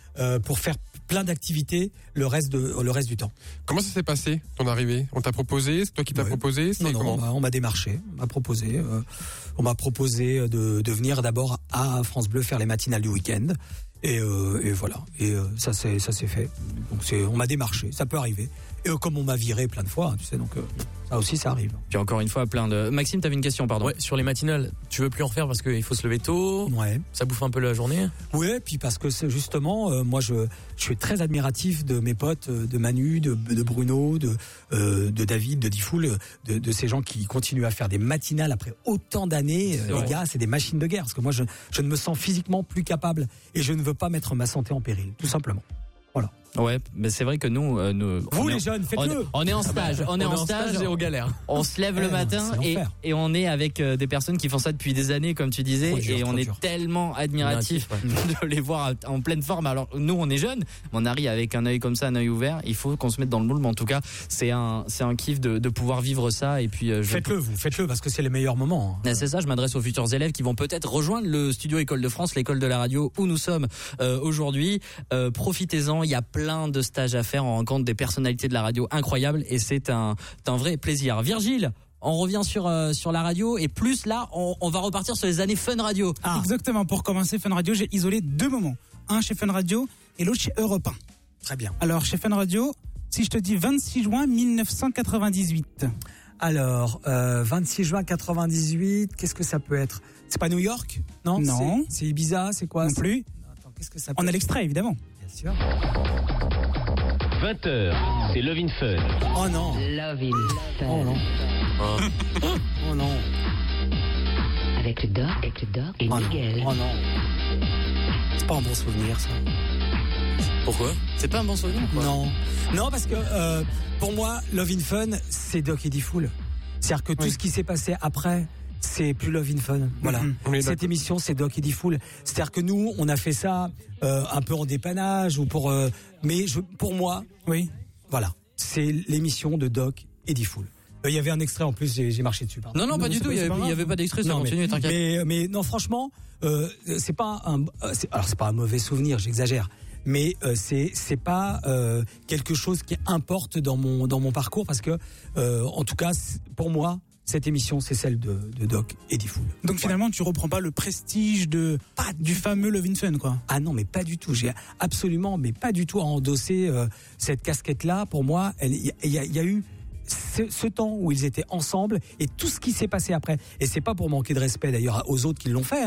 pour faire plein d'activités le reste du temps. Comment ça s'est passé, ton arrivée? On t'a proposé? C'est toi qui t'as proposé? Non, on m'a démarché, on m'a proposé de venir d'abord à France Bleu faire les matinales du week-end. Et voilà. Et ça s'est fait. Donc on m'a démarché. Ça peut arriver. Et comme on m'a viré plein de fois, tu sais, donc ça aussi ça arrive. Puis encore une fois, plein de. Maxime, t'avais une question, pardon. Ouais, sur les matinales, tu veux plus en refaire parce qu'il faut se lever tôt. Ouais. Ça bouffe un peu la journée. Ouais, puis parce que c'est justement, moi je suis très admiratif de mes potes, de Manu, de Bruno, de David, de Diffoul, de ces gens qui continuent à faire des matinales après autant d'années. Les gars, c'est des machines de guerre. Parce que moi, je ne me sens physiquement plus capable et je ne veux pas mettre ma santé en péril, tout simplement. Voilà. Ouais, mais c'est vrai que nous vous les jeunes, faites-le. On est en stage, on est en stage et aux galères. On se lève le matin et on est avec des personnes qui font ça depuis des années, comme tu disais, et on est tellement admiratif de les voir en pleine forme. Alors nous, on est jeunes, on arrive avec un œil comme ça, un œil ouvert. Il faut qu'on se mette dans le moule, mais en tout cas, c'est un kiff de pouvoir vivre ça. Et puis faites-le parce que c'est les meilleurs moments. C'est ça. Je m'adresse aux futurs élèves qui vont peut-être rejoindre le studio École de France, l'école de la radio où nous sommes aujourd'hui. Profitez-en, il y a plein de stages à faire, on rencontre des personnalités de la radio incroyables et c'est un vrai plaisir. Virgile, on revient sur la radio et plus là, on va repartir sur les années Fun Radio. Exactement, pour commencer Fun Radio, j'ai isolé 2 moments. Un chez Fun Radio et l'autre chez Europe 1. Très bien. Alors chez Fun Radio, si je te dis 26 juin 1998. Alors, 26 juin 98, qu'est-ce que ça peut être? C'est pas New York? Non. C'est Ibiza, c'est quoi? Non plus. Attends, qu'est-ce que ça peut On a être? l'extrait, évidemment. Bien sûr. 20h, c'est Love in Fun. Oh non. Love in Fun. Oh non. Oh non. Avec le doc et Miguel. Oh non. C'est pas un bon souvenir, ça. Pourquoi? C'est pas un bon souvenir, quoi. Non, parce que pour moi, Love in Fun, c'est Doc et Diffoul. C'est-à-dire que tout ce qui s'est passé après, c'est plus Love in Fun. Voilà. Cette émission, c'est Doc et Diffoul. C'est-à-dire que nous, on a fait ça un peu en dépannage ou pour. Mais pour moi, voilà, c'est l'émission de Doc et Diffoul. Il y avait un extrait en plus, j'ai marché dessus. Pardon. Non, pas du tout. Il y avait pas d'extrait. Ça continue. T'inquiète. Mais non, franchement, c'est pas un mauvais souvenir. J'exagère. Mais c'est pas quelque chose qui importe dans mon parcours parce que en tout cas pour moi cette émission c'est celle de Doc et Diffoul. Donc finalement tu reprends pas le prestige du fameux Love in Fun, quoi. Ah non, mais pas du tout. J'ai absolument mais pas du tout à endosser cette casquette là. Pour moi il y a eu ce temps où ils étaient ensemble et tout ce qui s'est passé après. Et c'est pas pour manquer de respect d'ailleurs aux autres qui l'ont fait,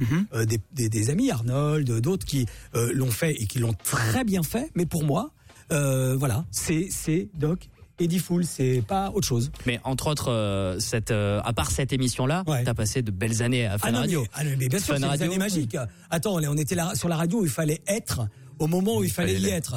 des amis, Arnold, d'autres qui l'ont fait et qui l'ont très bien fait. Mais pour moi, voilà, c'est Doc et Diffoul, c'est pas autre chose. Mais entre autres, à part cette émission-là, t'as passé de belles années à Fun Radio. Mais bien sûr, c'est des années magiques. Attends, on était là sur la radio où il fallait être. Au moment où il fallait y être,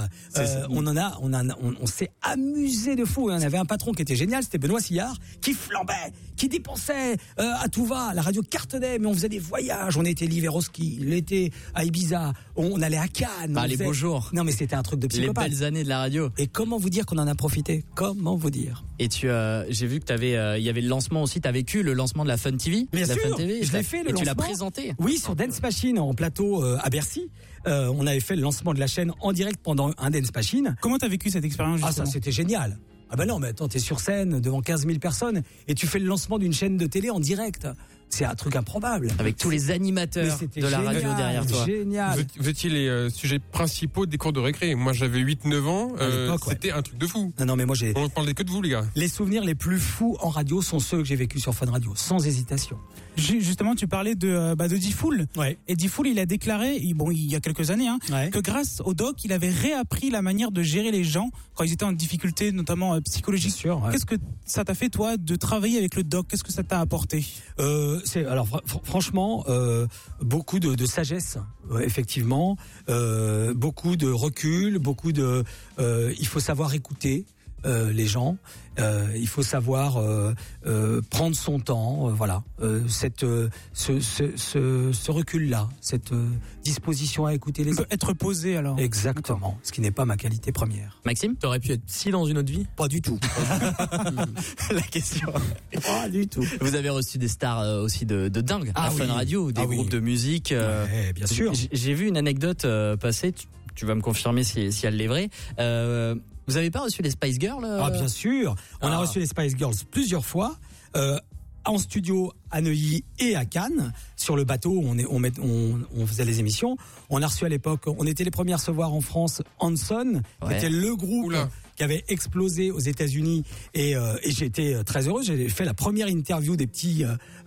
on s'est amusé de fou. On avait un patron qui était génial, c'était Benoît Sillard, qui flambait, qui dépensait à tout va. La radio cartonnait, mais on faisait des voyages. On était l'hiver au ski, l'été à Ibiza, on allait à Cannes. Les beaux jours. Non, mais c'était un truc de psychopathe. Les belles années de la radio. Et comment vous dire qu'on en a profité? Comment vous dire? Et j'ai vu que il y avait le lancement aussi. T'as vécu le lancement de la Fun TV. Bien sûr, Fun TV, je l'ai fait. Et tu l'as présenté. Oui, sur Dance Machine en plateau à Bercy. On avait fait le lancement de la chaîne en direct pendant un Dance Machine. Comment t'as vécu cette expérience justement? Ah, ça c'était génial. Ah bah non, mais attends, t'es sur scène devant 15 000 personnes et tu fais le lancement d'une chaîne de télé en direct. C'est un truc improbable. Avec tous les animateurs de la radio derrière toi. Génial. Vous étiez les sujets principaux des cours de récré. Moi, j'avais 8-9 ans. C'était un truc de fou. Non, mais moi, on parlait que de vous, les gars. Les souvenirs les plus fous en radio sont ceux que j'ai vécus sur Fun Radio, sans hésitation. Justement, tu parlais de Diffoul. Ouais. Et Diffoul, il a déclaré, il y a quelques années, que grâce au doc, il avait réappris la manière de gérer les gens quand ils étaient en difficulté, notamment psychologique. Sûr, ouais. Qu'est-ce que ça t'a fait, toi, de travailler avec le doc? Qu'est-ce que ça t'a apporté? Franchement, beaucoup de sagesse, effectivement, beaucoup de recul, beaucoup de. Il faut savoir écouter les gens. Il faut savoir prendre son temps, voilà. Ce recul-là, cette disposition à écouter les autres. Être posé alors. Exactement. Ce qui n'est pas ma qualité première. Maxime, t'aurais pu être psy dans une autre vie? Pas du tout. La question. Pas du tout. Vous avez reçu des stars aussi de dingue à Fun Radio, des groupes de musique. Ouais, bien sûr. J'ai vu une anecdote passer. tu vas me confirmer si elle l'est vraie. Vous avez pas reçu les Spice Girls Ah bien sûr, on a reçu les Spice Girls plusieurs fois. En studio à Neuilly et à Cannes, sur le bateau, on faisait les émissions. On a reçu à l'époque, on était les premiers à recevoir en France Hanson, qui était le groupe qui avait explosé aux États-Unis, et j'étais très heureux. J'ai fait la première interview des petits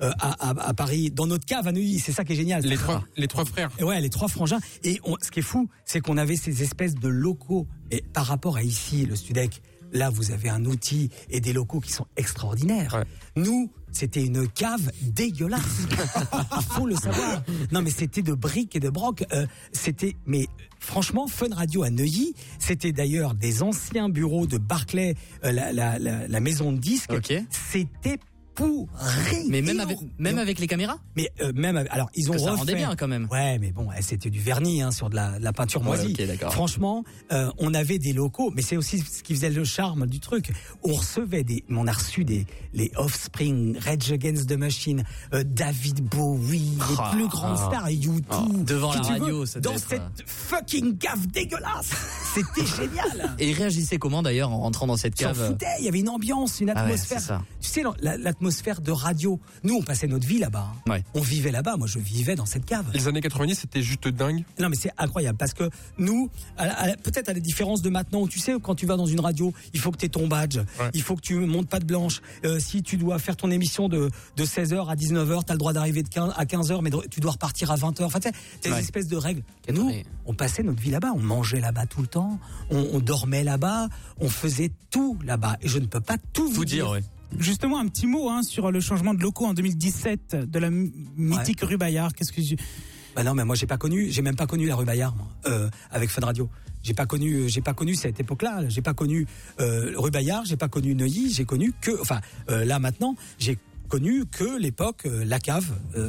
à Paris, dans notre cave à Neuilly. C'est ça qui est génial. Les trois frères. Ouais, les trois frangins. Et ce qui est fou, c'est qu'on avait ces espèces de locaux. Et par rapport à ici, le Studec, là, vous avez un outil et des locaux qui sont extraordinaires. Ouais. Nous, c'était une cave dégueulasse. Il faut le savoir. Non, mais c'était de briques et de broc. Mais franchement, Fun Radio à Neuilly, c'était d'ailleurs des anciens bureaux de Barclay, la maison de disques. Okay. C'était pourri. Mais même avec les caméras. Mais alors ils ont refait. Ça rendait bien quand même. Ouais, mais bon, c'était du vernis sur de la peinture moisie. Okay, d'accord. Franchement, on avait des locaux, mais c'est aussi ce qui faisait le charme du truc. On recevait on a reçu les Offspring, Rage Against the Machine, David Bowie, les plus grandes stars, U2. Devant la radio, ça dans cette fucking cave dégueulasse. C'était génial. Et ils réagissaient comment d'ailleurs en rentrant dans cette cave? Ils s'en foutaient. Il y avait une ambiance, une atmosphère. Ah ouais, tu sais, l'atmosphère de radio. Nous, on passait notre vie là-bas. Ouais. On vivait là-bas. Moi, je vivais dans cette cave. Les années 90, c'était juste dingue. Non, mais c'est incroyable parce que nous, peut-être à la différence de maintenant, où tu sais, quand tu vas dans une radio, il faut que tu aies ton badge. Ouais. Il faut que tu montes patte blanche. Si tu dois faire ton émission de 16h à 19h, tu as le droit d'arriver à 15h, mais tu dois repartir à 20h. Enfin, tu sais, des espèces de règles. Nous, on passait notre vie là-bas. On mangeait là-bas tout le temps. On dormait là-bas. On faisait tout là-bas. Et je ne peux pas tout vous dire. Ouais. Justement, un petit mot sur le changement de locaux en 2017 de la mythique rue Bayard. Qu'est-ce que Bah non, mais moi j'ai même pas connu la rue Bayard moi, avec Fun Radio. J'ai pas connu cette époque-là. J'ai pas connu rue Bayard, j'ai pas connu Neuilly, j'ai connu que là maintenant, j'ai connu que l'époque la cave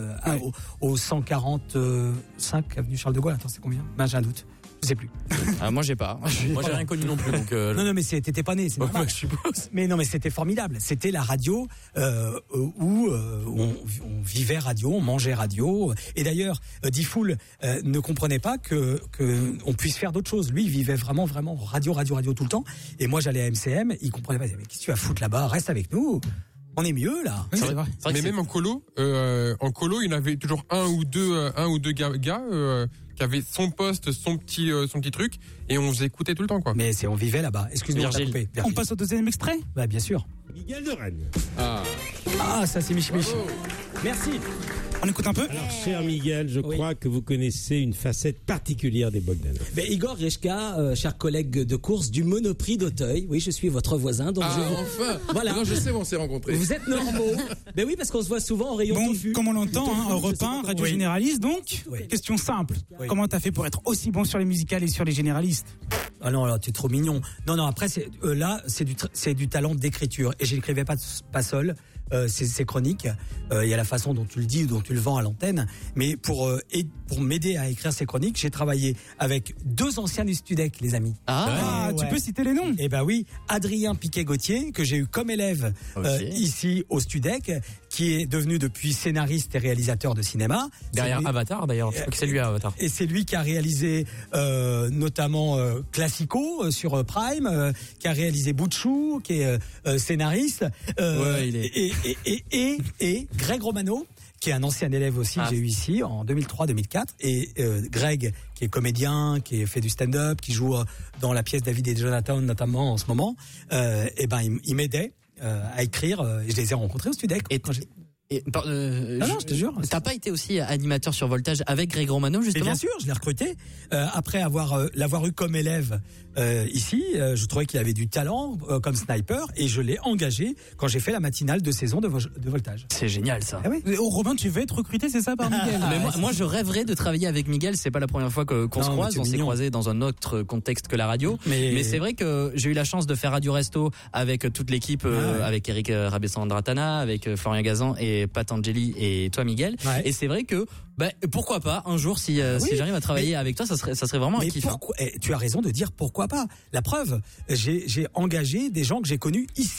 au 145 avenue Charles de Gaulle. Attends, c'est combien? Ben j'ai un doute. Je sais plus. Moi j'ai pas. Moi j'ai rien connu non plus. Donc, Non mais t'étais pas né, c'est normal. Je suppose. Mais non mais c'était formidable. C'était la radio où on vivait radio, on mangeait radio. Et d'ailleurs, Diffoul ne comprenait pas que on puisse faire d'autres choses. Lui, il vivait vraiment radio tout le temps. Et moi j'allais à MCM, il comprenait pas. Mais qu'est-ce que tu vas foutre là-bas? Reste avec nous. On est mieux là. C'est vrai. Mais même en colo, il y en avait toujours un ou deux gars qui avaient son poste, son petit truc, et on écoutait tout le temps quoi. Mais on vivait là-bas. Excuse-moi, on t'a coupé. On passe au deuxième extrait. Bah bien sûr. Miguel de Rennes. Ah, ça c'est Mich. Merci. On écoute un peu. Alors, cher Miguel, je crois que vous connaissez une facette particulière des Bogdanov. Igor Rechka, cher collègue de course du Monoprix d'Auteuil. Oui, je suis votre voisin. Donc enfin. Voilà. Non, je sais où on s'est rencontrés. Vous êtes normaux. Ben oui, parce qu'on se voit souvent en rayon tofu. Comme on l'entend, Europe 1, radio généraliste. Donc, question simple. Oui. Comment t'as fait pour être aussi bon sur les musicales et sur les généralistes? Ah non, là, tu es trop mignon. Non, après, c'est du talent d'écriture. Et je n'écrivais pas seul. C'est chroniques. Il y a la façon dont tu le dis, dont tu le vends à l'antenne. Mais pour m'aider à écrire ces chroniques, j'ai travaillé avec 2 anciens du Studec, les amis. Tu peux citer les noms? Eh ben oui, Adrien Piquet-Gauthier, que j'ai eu comme élève ici au Studec, qui est devenu depuis scénariste et réalisateur de cinéma. Derrière Avatar d'ailleurs, je crois que c'est lui Avatar. Et c'est lui qui a réalisé notamment Classico sur Prime, qui a réalisé Boutchou, qui est scénariste. Et Greg Romano, qui est un ancien élève aussi que j'ai eu ici en 2003-2004. Et Greg, qui est comédien, qui a fait du stand-up, qui joue dans la pièce David et Jonathan notamment en ce moment, il m'aidait à écrire. Et je les ai rencontrés au Studec. Non, je te jure. T'as pas été aussi animateur sur Voltage avec Greg Romano justement? Et bien sûr, je l'ai recruté. Après l'avoir eu comme élève ici, je trouvais qu'il avait du talent comme sniper et je l'ai engagé quand j'ai fait la matinale de saison de Voltage. C'est génial ça. Ah oui. Robin, tu veux être recruté, c'est ça, par Miguel? Mais moi, je rêverais de travailler avec Miguel. C'est pas la première fois qu'on se croise. On s'est croisés dans un autre contexte que la radio. Mais c'est vrai que j'ai eu la chance de faire Radio Resto avec toute l'équipe, avec Eric Rabessandratana, avec Florian Gazan et Pat Angeli et toi Miguel. Et c'est vrai que pourquoi pas un jour si j'arrive à travailler avec toi, ça serait vraiment un kiff. Tu as raison de dire pourquoi pas. La preuve, j'ai engagé des gens que j'ai connus ici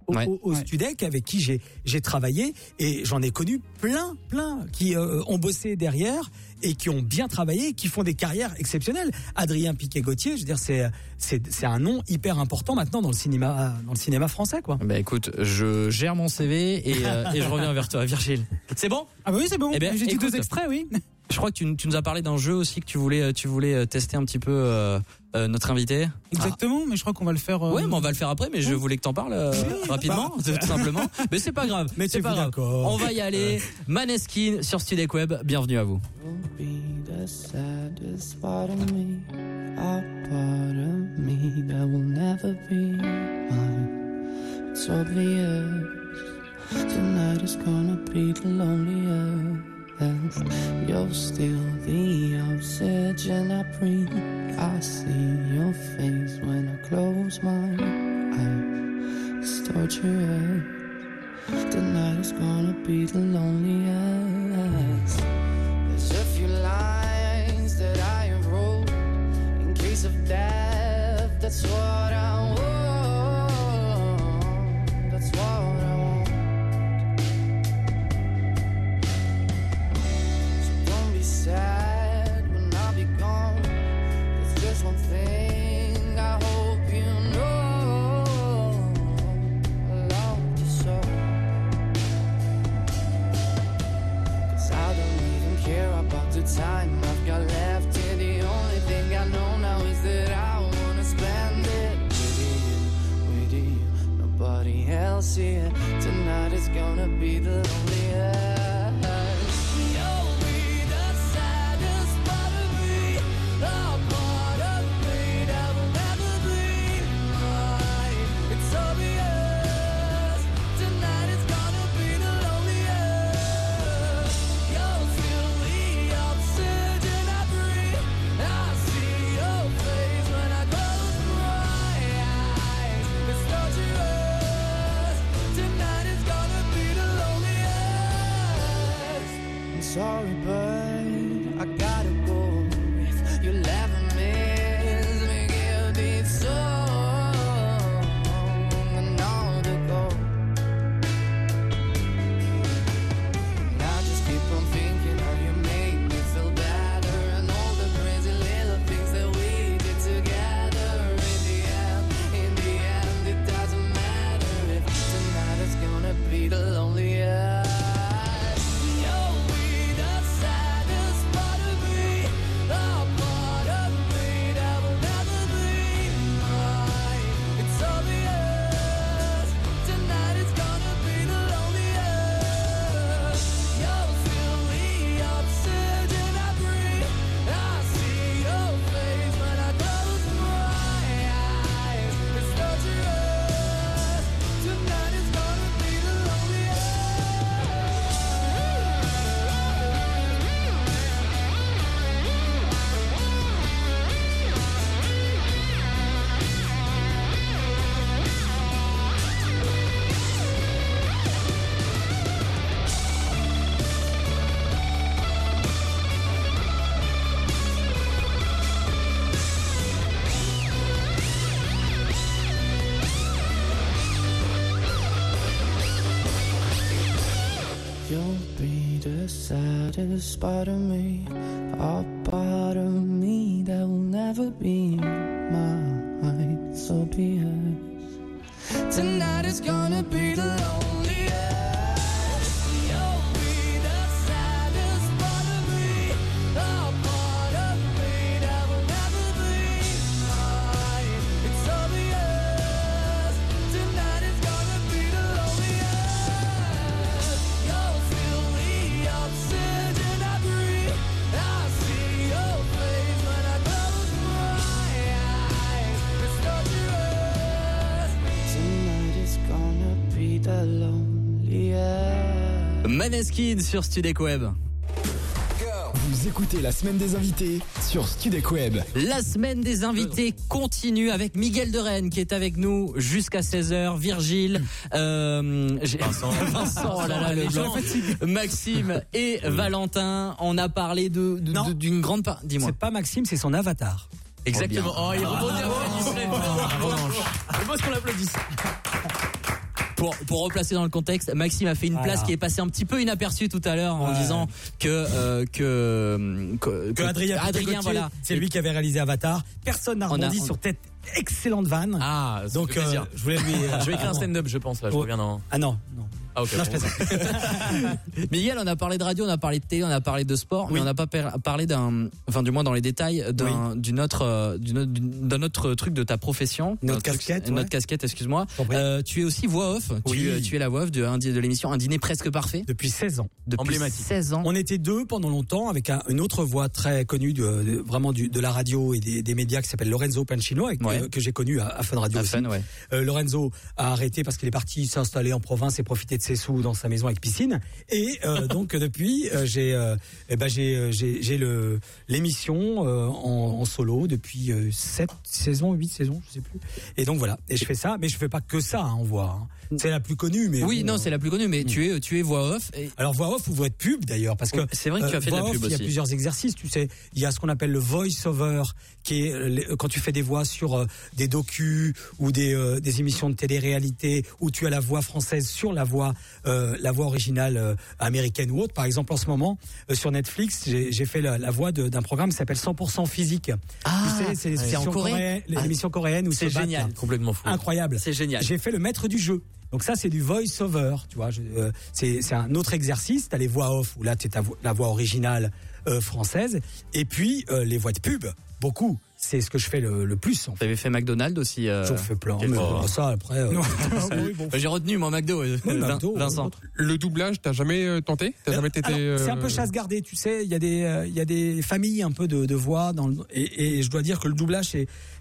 au Studec, avec qui j'ai travaillé, et j'en ai connu plein qui ont bossé derrière et qui ont bien travaillé, qui font des carrières exceptionnelles. Adrien Piquet-Gauthier, je veux dire, c'est un nom hyper important maintenant dans le cinéma français, quoi. Bah écoute, je gère mon CV et je reviens vers toi, Virgile. C'est bon? Ah bah oui, c'est bon. Eh bien, j'ai dit écoute, 2 extraits, oui. Je crois que tu nous as parlé d'un jeu aussi que tu voulais tester un petit peu notre invité. Exactement, mais je crois qu'on va le faire. Ouais, mais on va le faire après, mais je voulais que t'en parles rapidement, tout simplement. Mais c'est pas grave. C'est pas grave. On va y aller. Maneskin sur Studek Web. Bienvenue à vous. The saddest part of me, a part of me that will never be mine. It's obvious tonight is gonna be the loneliest. You're still the oxygen I breathe. I see your face when I close my eyes. It's torture. Tonight is gonna be the loneliest. There's a few lines that I have wrote in case of death. That's what I want. That's what I want. So don't be sad when I'll be gone. There's just one thing I hope you know. I love you so. 'Cause I don't even care about the time I've got left here. The only thing I know now is that I wanna spend it with you, nobody else here. Tonight is gonna be the loneliest. You'll be the saddest part of me, the part of me that will never be mine. It's obvious. Tonight is gonna be the loneliest. You'll feel the oxygen I breathe. I see your face when I close my eyes. It's torturous. Tonight is gonna be the loneliest. I'm sorry, but I gotta go. If you'll ever miss me, give this song another go. And I just keep on thinking how you make me feel better, and all the crazy little things that we did together. In the end, it doesn't matter if tonight is gonna be the loneliest. You'll be the saddest part of me, the part of me that will never be mine. It's obvious. Tonight is gonna be the loneliest. You'll feel the oxygen I breathe. I see your face when I close my eyes. It's torturous. Tonight is gonna be the loneliest. You'll be the saddest part of me, a part of me that will never be mine. It's obvious. Tonight is gonna be the loneliest. You'll be the saddest part of me, a part of me that will never be mine. It's obvious. Tonight is gonna be the loneliest. You'll feel the oxygen I breathe. I see your face when I close my eyes. It's torturous. Tonight is gonna be the loneliest. Maneskin sur Studek Web. Vous écoutez la semaine des invités sur Studek Web. La semaine des invités continue avec Miguel de Rennes qui est avec nous jusqu'à 16h, Virgile, Vincent, oh là là, le blanc, Maxime et Valentin. On a parlé d'une grande part. Dis-moi. C'est pas Maxime, c'est son avatar. Exactement. Oh, il rebondit avant, il se lève. En revanche. C'est beau ce qu'on l'applaudisse. pour replacer dans le contexte, Maxime a fait une place qui est passée un petit peu inaperçue tout à l'heure en disant que Adrien voilà, c'est lui qui avait réalisé Avatar. Personne n'a rebondi sur cette excellente vanne. Ah, donc je voulais lui. Je vais écrire un stand-up, je pense là. Je reviens dans. Ah non. Ah, okay, non, je plaisante. Miguel, on a parlé de radio, on a parlé de télé, on a parlé de sport, mais on n'a pas parlé du moins dans les détails d'un autre truc de ta profession. Notre casquette, excuse-moi. Tu es aussi voix off. Tu es la voix off de l'émission Un dîner presque parfait. Depuis 16 ans. Emblématique. 16 ans. On était deux pendant longtemps avec une autre voix très connue de la radio et des médias qui s'appelle Lorenzo Pancino, que j'ai connu à Fun Radio aussi. Lorenzo a arrêté parce qu'il est parti s'installer en province et profiter de ses sous dans sa maison avec piscine. Et donc depuis, j'ai l'émission en solo depuis 7 saisons, 8 saisons, je sais plus. Et donc voilà. Et je fais ça, mais je fais pas que ça en voix. C'est la plus connue, mais c'est la plus connue, mais tu es voix off. Alors voix off ou voix de pub d'ailleurs, parce que c'est vrai que tu as fait de la pub aussi. Il y a plusieurs exercices, tu sais. Il y a ce qu'on appelle le voice over, qui est quand tu fais des voix sur des docus ou des émissions de télé-réalité où tu as la voix française sur la voix originale américaine ou autre. Par exemple, en ce moment sur Netflix, j'ai fait la voix d'un programme qui s'appelle 100% physique. Tu sais, c'est l'émission coréenne où c'est génial, complètement fou, incroyable. C'est génial. J'ai fait le maître du jeu. Donc ça, c'est du voice-over, tu vois. C'est un autre exercice. T'as les voix off, où là, t'es la voix originale française. Et puis, les voix de pub, beaucoup. C'est ce que je fais le plus. T'avais fait McDonald's aussi. J'en fais plein. Mais ça, après... J'ai retenu mon McDo, Vincent. Le doublage, t'as jamais tenté? T'as jamais été... C'est un peu chasse gardée, tu sais. Il y a des familles un peu de voix. Et je dois dire que le doublage,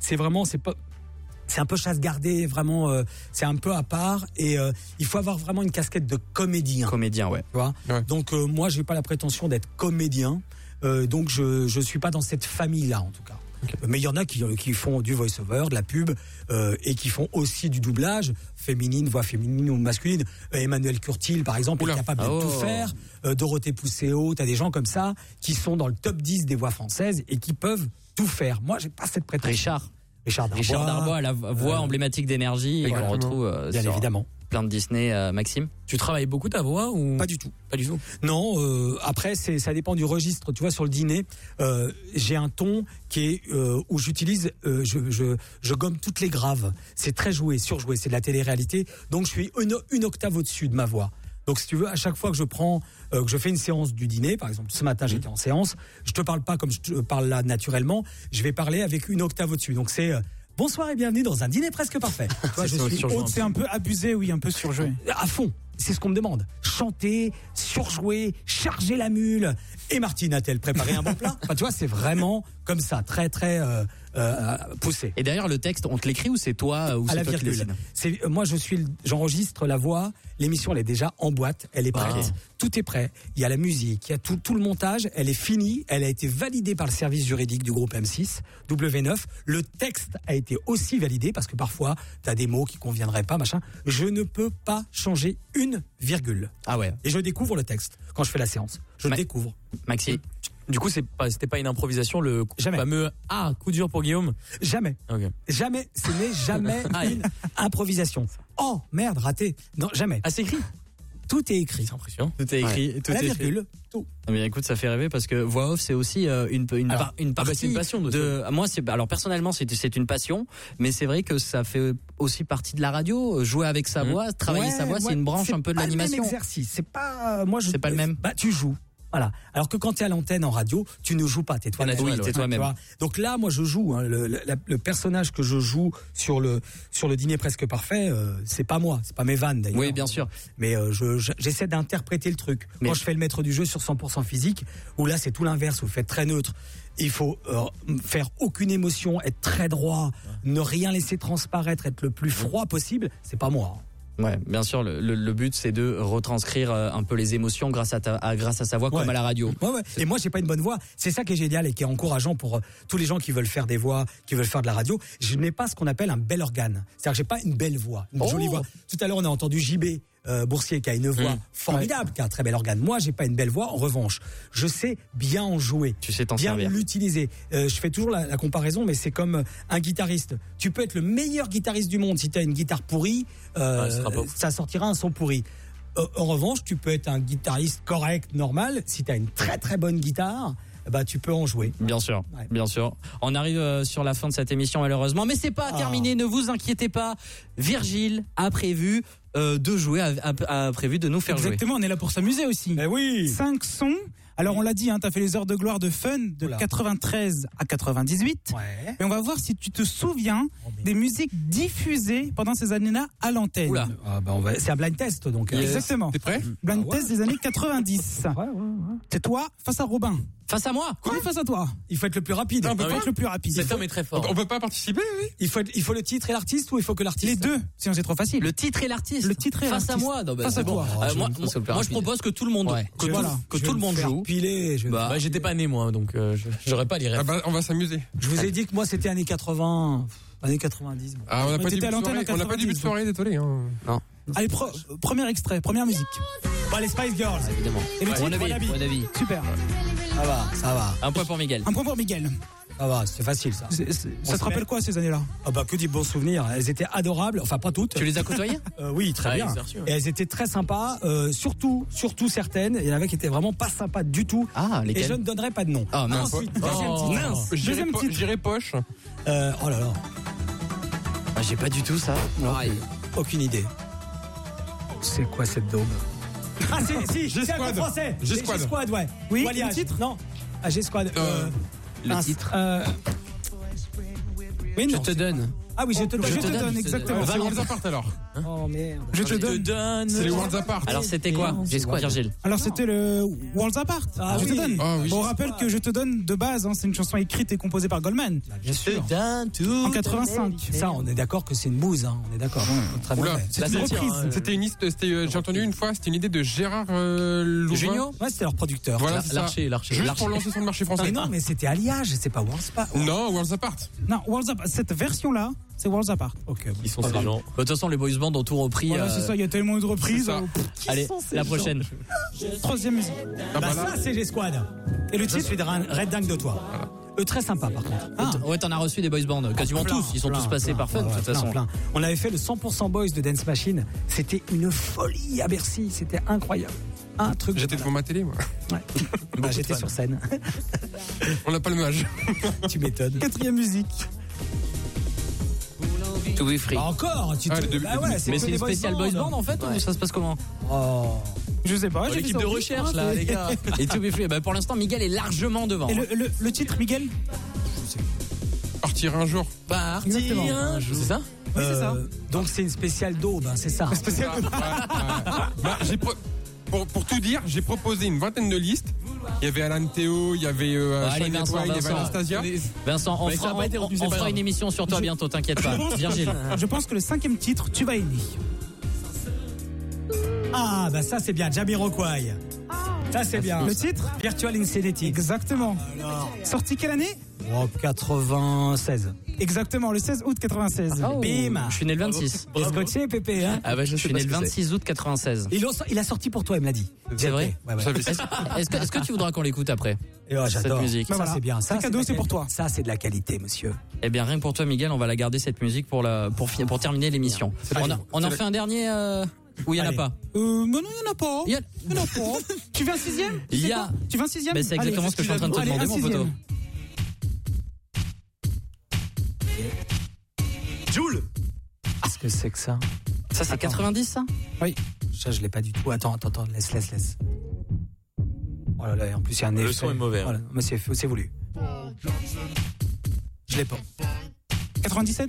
c'est un peu chasse gardée, vraiment, c'est un peu à part et il faut avoir vraiment une casquette de comédien. Comédien, ouais. Tu vois. Donc moi, j'ai pas la prétention d'être comédien, donc je suis pas dans cette famille-là en tout cas. Okay. Mais il y en a qui font du voice-over, de la pub et qui font aussi du doublage féminine, voix féminine ou masculine. Emmanuel Curtil, par exemple, est capable de tout faire. Dorothée Pousseau, t'as des gens comme ça qui sont dans le top 10 des voix françaises et qui peuvent tout faire. Moi, j'ai pas cette prétention. Richard Darbois, la voix emblématique d'Énergie, et qu'on retrouve bien évidemment plein de Disney. Maxime, tu travailles beaucoup ta voix ou pas du tout? Pas du tout. Non. Après, ça dépend du registre. Tu vois, sur le dîner, j'ai un ton qui est où j'utilise, je gomme toutes les graves. C'est très surjoué. C'est de la télé-réalité. Donc, je suis une octave au-dessus de ma voix. Donc, si tu veux, à chaque fois que je fais une séance du dîner, par exemple, ce matin, j'étais en séance, je te parle pas comme je te parle là naturellement, je vais parler avec une octave au-dessus. Donc, c'est bonsoir et bienvenue dans un dîner presque parfait. Toi, c'est un peu abusé, oui, un peu surjoué. À fond. C'est ce qu'on me demande. Chanter, surjouer, charger la mule. Et Martine a-t-elle préparé un bon plat? Enfin, tu vois, c'est vraiment comme ça, très, très poussé. Et d'ailleurs, le texte, on te l'écrit ou c'est toi ou à c'est la toi qui virgule. Moi, j'enregistre la voix. L'émission, elle est déjà en boîte. Elle est prête. Tout est prêt. Il y a la musique, il y a tout le montage. Elle est finie. Elle a été validée par le service juridique du groupe M6, W9. Le texte a été aussi validé parce que parfois, tu as des mots qui conviendraient pas, machin. Je ne peux pas changer une virgule. Ah ouais. Et je découvre le texte quand je fais la séance. Je le découvre. Maxime, du coup, c'était pas une improvisation, le fameux coup dur pour Guillaume? Jamais. Okay. Jamais. Ce n'est jamais une improvisation. Oh, merde, raté. Non, jamais. Ah, c'est écrit? Tout est écrit. C'est impressionnant. Tout est écrit. Tout à la est virgule. écrit. Tout. Non, mais écoute, ça fait rêver parce que voix off, c'est aussi une partie c'est une passion moi, alors personnellement, c'est une passion, mais c'est vrai que ça fait aussi partie de la radio. Jouer avec sa voix, travailler sa voix, c'est une branche un peu de l'animation. C'est pas le même exercice. C'est pas c'est pas le même. Bah, tu joues. Voilà. Alors que quand tu es à l'antenne en radio, tu ne joues pas, t'es toi-même. Oui, t'es toi-même. Donc là, moi, je joue. Le personnage que je joue sur le dîner presque parfait, c'est pas moi, c'est pas mes vannes d'ailleurs. Oui, bien sûr. Mais j'essaie d'interpréter le truc. Quand je fais le maître du jeu sur 100% physique, où là, c'est tout l'inverse, où vous faites très neutre. Il faut faire aucune émotion, être très droit, ne rien laisser transparaître, être le plus froid possible. C'est pas moi. Ouais, bien sûr. Le but, c'est de retranscrire un peu les émotions grâce à sa voix, comme à la radio. Ouais. Et moi, j'ai pas une bonne voix. C'est ça qui est génial et qui est encourageant pour tous les gens qui veulent faire des voix, qui veulent faire de la radio. Je n'ai pas ce qu'on appelle un bel organe. C'est-à-dire que j'ai pas une belle voix, une jolie voix. Tout à l'heure, on a entendu JB Boursier, qui a une voix formidable, qui a un très bel organe. Moi, j'ai pas une belle voix. En revanche, je sais bien en jouer. Tu sais t'en bien servir. l'utiliser. Je fais toujours la comparaison, mais c'est comme un guitariste. Tu peux être le meilleur guitariste du monde. Si tu as une guitare pourrie, ça sortira un son pourri. En revanche, tu peux être un guitariste correct, normal. Si tu as une très très bonne guitare, bah tu peux en jouer. Bien sûr, bien sûr. On arrive sur la fin de cette émission malheureusement, mais c'est pas terminé. Ne vous inquiétez pas. Virgile a prévu de jouer, a prévu de nous faire jouer. Exactement, on est là pour s'amuser aussi. Eh oui. 5 sons. Alors on l'a dit, t'as fait les heures de gloire de Fun de 93 à 98. Et on va voir si tu te souviens des musiques diffusées pendant ces années-là à l'antenne. C'est un blind test donc. Exactement. T'es prêt? Blind test des années 90. C'est toi face à Robin. Face à moi? Oui, face à toi. Il faut être le plus rapide. Il faut être le plus rapide. Cet homme est très fort. On peut pas participer, oui. Il faut le titre et l'artiste ou il faut que l'artiste? Les deux, sinon c'est trop facile. Le titre et l'artiste. Le titre et face l'artiste. à moi. Non, face à toi. Moi, je propose que tout le monde, que tout le monde joue. J'étais pas né moi, donc j'aurais pas les rêves. On va s'amuser. Je vous ai dit que moi c'était années 80, années 90. Ah, on n'a pas dit début de soirée, désolé. Non. Allez, premier extrait, première musique. Les Spice Girls, évidemment. Et le titre, Mon avis. Super. Ça va. Un point pour Miguel. Un point pour Miguel. Ça va, c'est facile ça. Ça te rappelle quoi ces années-là? Que des bons souvenirs. Elles étaient adorables, enfin pas toutes. Tu les as côtoyées? Oui, très bien. Et elles étaient très sympas, surtout certaines. Il y en avait qui étaient vraiment pas sympas du tout. Lesquelles? Et je ne donnerai pas de nom. Ah mince. Ensuite, deuxième titre. J'irai poche. Oh là là. J'ai pas du tout ça. Aucune idée. C'est quoi cette daube? Ah si, c'est un peu français. G-Squad, ouais. Oui, le titre? Non. G-Squad. Le titre. Oui, je te donne. Ah oui, je te donne, exactement. C'est Worlds Apart alors. Oh merde. Je te donne. C'est les Worlds Apart. Alors c'était quoi? G-Squad, Virgile. Alors c'était le Worlds Apart. Je te donne. On rappelle que Je te donne de base, c'est une chanson écrite et composée par Goldman. Bien sûr. En 85. Ça, on est d'accord que c'est une bouse, on est d'accord. Très bien. C'est une reprise. J'ai entendu une fois, c'était une idée de Gérard Louvain. Junio? Ouais, c'était leur producteur. Voilà, L'archer. Juste pour lancer sur le marché français. Mais non, mais c'était Alliage, c'est pas Worlds Apart. Non, Worlds Apart. Non, Worlds Apart. Cette version-là, c'est Worlds Apart. Ok. Ils sont ces gens. De toute façon, les boys bands ont tout repris. Voilà, c'est ça, il y a tellement de reprises. Allez, la prochaine. Troisième musique. Ça, c'est G-Squad. Et le titre, je suis red dingue de toi. Très sympa par contre. Ouais, t'en as reçu des boys bands, quasiment tous. Ils sont tous passés par Fun, de toute façon. On avait fait le 100% Boys de Dance Machine. C'était une folie à Bercy. C'était incroyable. Un truc. J'étais devant ma télé, moi. Ouais. J'étais sur scène. On n'a pas le même âge. Tu m'étonnes. Quatrième musique. To be free. Encore mais c'est une spéciale boys band en fait ou ça se passe comment? Je sais pas. L'équipe de recherche là, les gars. Et To be free. Pour l'instant, Miguel est largement devant. Et le titre, Miguel? Partir un jour. Exactement. C'est ça? Oui, c'est ça. Donc c'est une spéciale daube, c'est ça. Pour tout dire, j'ai proposé une vingtaine de listes. Il y avait Alan Théo, il y avait Vincent, il y avait Anastasia. Vincent, on fera une émission sur toi bientôt, t'inquiète pas. Virgile. Je pense que le 5e titre, tu vas aimer. Ah, ça c'est bien, Jamiroquai. Ça c'est bien. Le titre? Virtual Insanity. Exactement. Sorti quelle année? 96. Exactement, le 16 août 96. Bim. Je suis né le 26. Et scotché, Pépé, hein? Je suis né le 26 août 96. Il a sorti pour toi, il me l'a dit. C'est vrai? Ouais. Est-ce que tu voudras qu'on l'écoute après? J'adore cette musique. Ça c'est bien. C'est cadeau, c'est pour toi. Ça c'est de la qualité, monsieur. Eh bien, rien que pour toi, Miguel, on va la garder cette musique pour terminer l'émission. On en fait un dernier. Ou il n'y en a pas? Mais non, il n'y en a pas. Il y en a pas. Tu veux un 6e? Tu veux un 6e? C'est exactement ce que je suis en train de te demander, mon poteau. Joule. Qu'est-ce que c'est que ça? Ça, c'est 90, ça? Oui. Ça, je l'ai pas du tout. Attends, laisse. Oh là là, en plus, il y a un effet. Le son est mauvais. Voilà. Mais c'est voulu. Je l'ai pas. 97?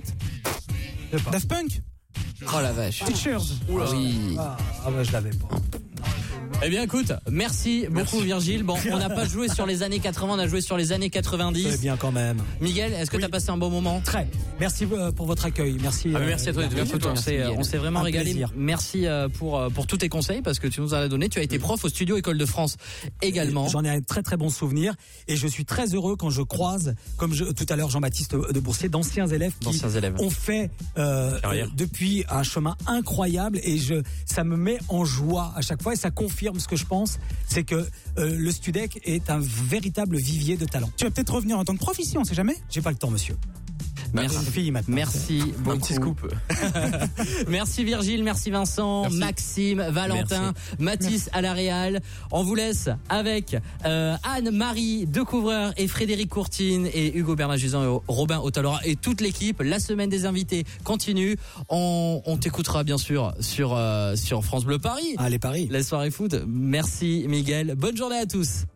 Daft Punk? Oh la vache. Teachers. Oui. Je l'avais pas. Eh bien écoute, merci beaucoup Virgile. Bon, on n'a pas joué sur les années 80, on a joué sur les années 90. C'est bien quand même. Miguel, est-ce que tu as passé un bon moment? Très. Merci pour votre accueil. Merci. Merci à toi. On s'est vraiment régalé. Plaisir. Merci pour tous tes conseils parce que tu nous en as donné. Tu as été prof au studio École de France également. J'en ai un très très bon souvenir et je suis très heureux quand je croise, tout à l'heure Jean-Baptiste de Boursier, d'anciens élèves qui ont fait depuis un chemin incroyable et ça me met en joie à chaque fois et ça confirme ce que je pense, c'est que le Studec est un véritable vivier de talent. Tu vas peut-être revenir en tant que prof ici, on sait jamais. J'ai pas le temps, monsieur. Merci beaucoup. Un petit scoop. Merci Virgile, merci Vincent, Maxime, Valentin, Mathis à la Réal. On vous laisse avec Anne-Marie Decouvreur et Frédéric Courtine et Hugo Bernard-Jusan et Robin Otalora et toute l'équipe. La semaine des invités continue. On t'écoutera bien sûr sur France Bleu Paris. Allez Paris. La soirée foot. Merci Miguel. Bonne journée à tous.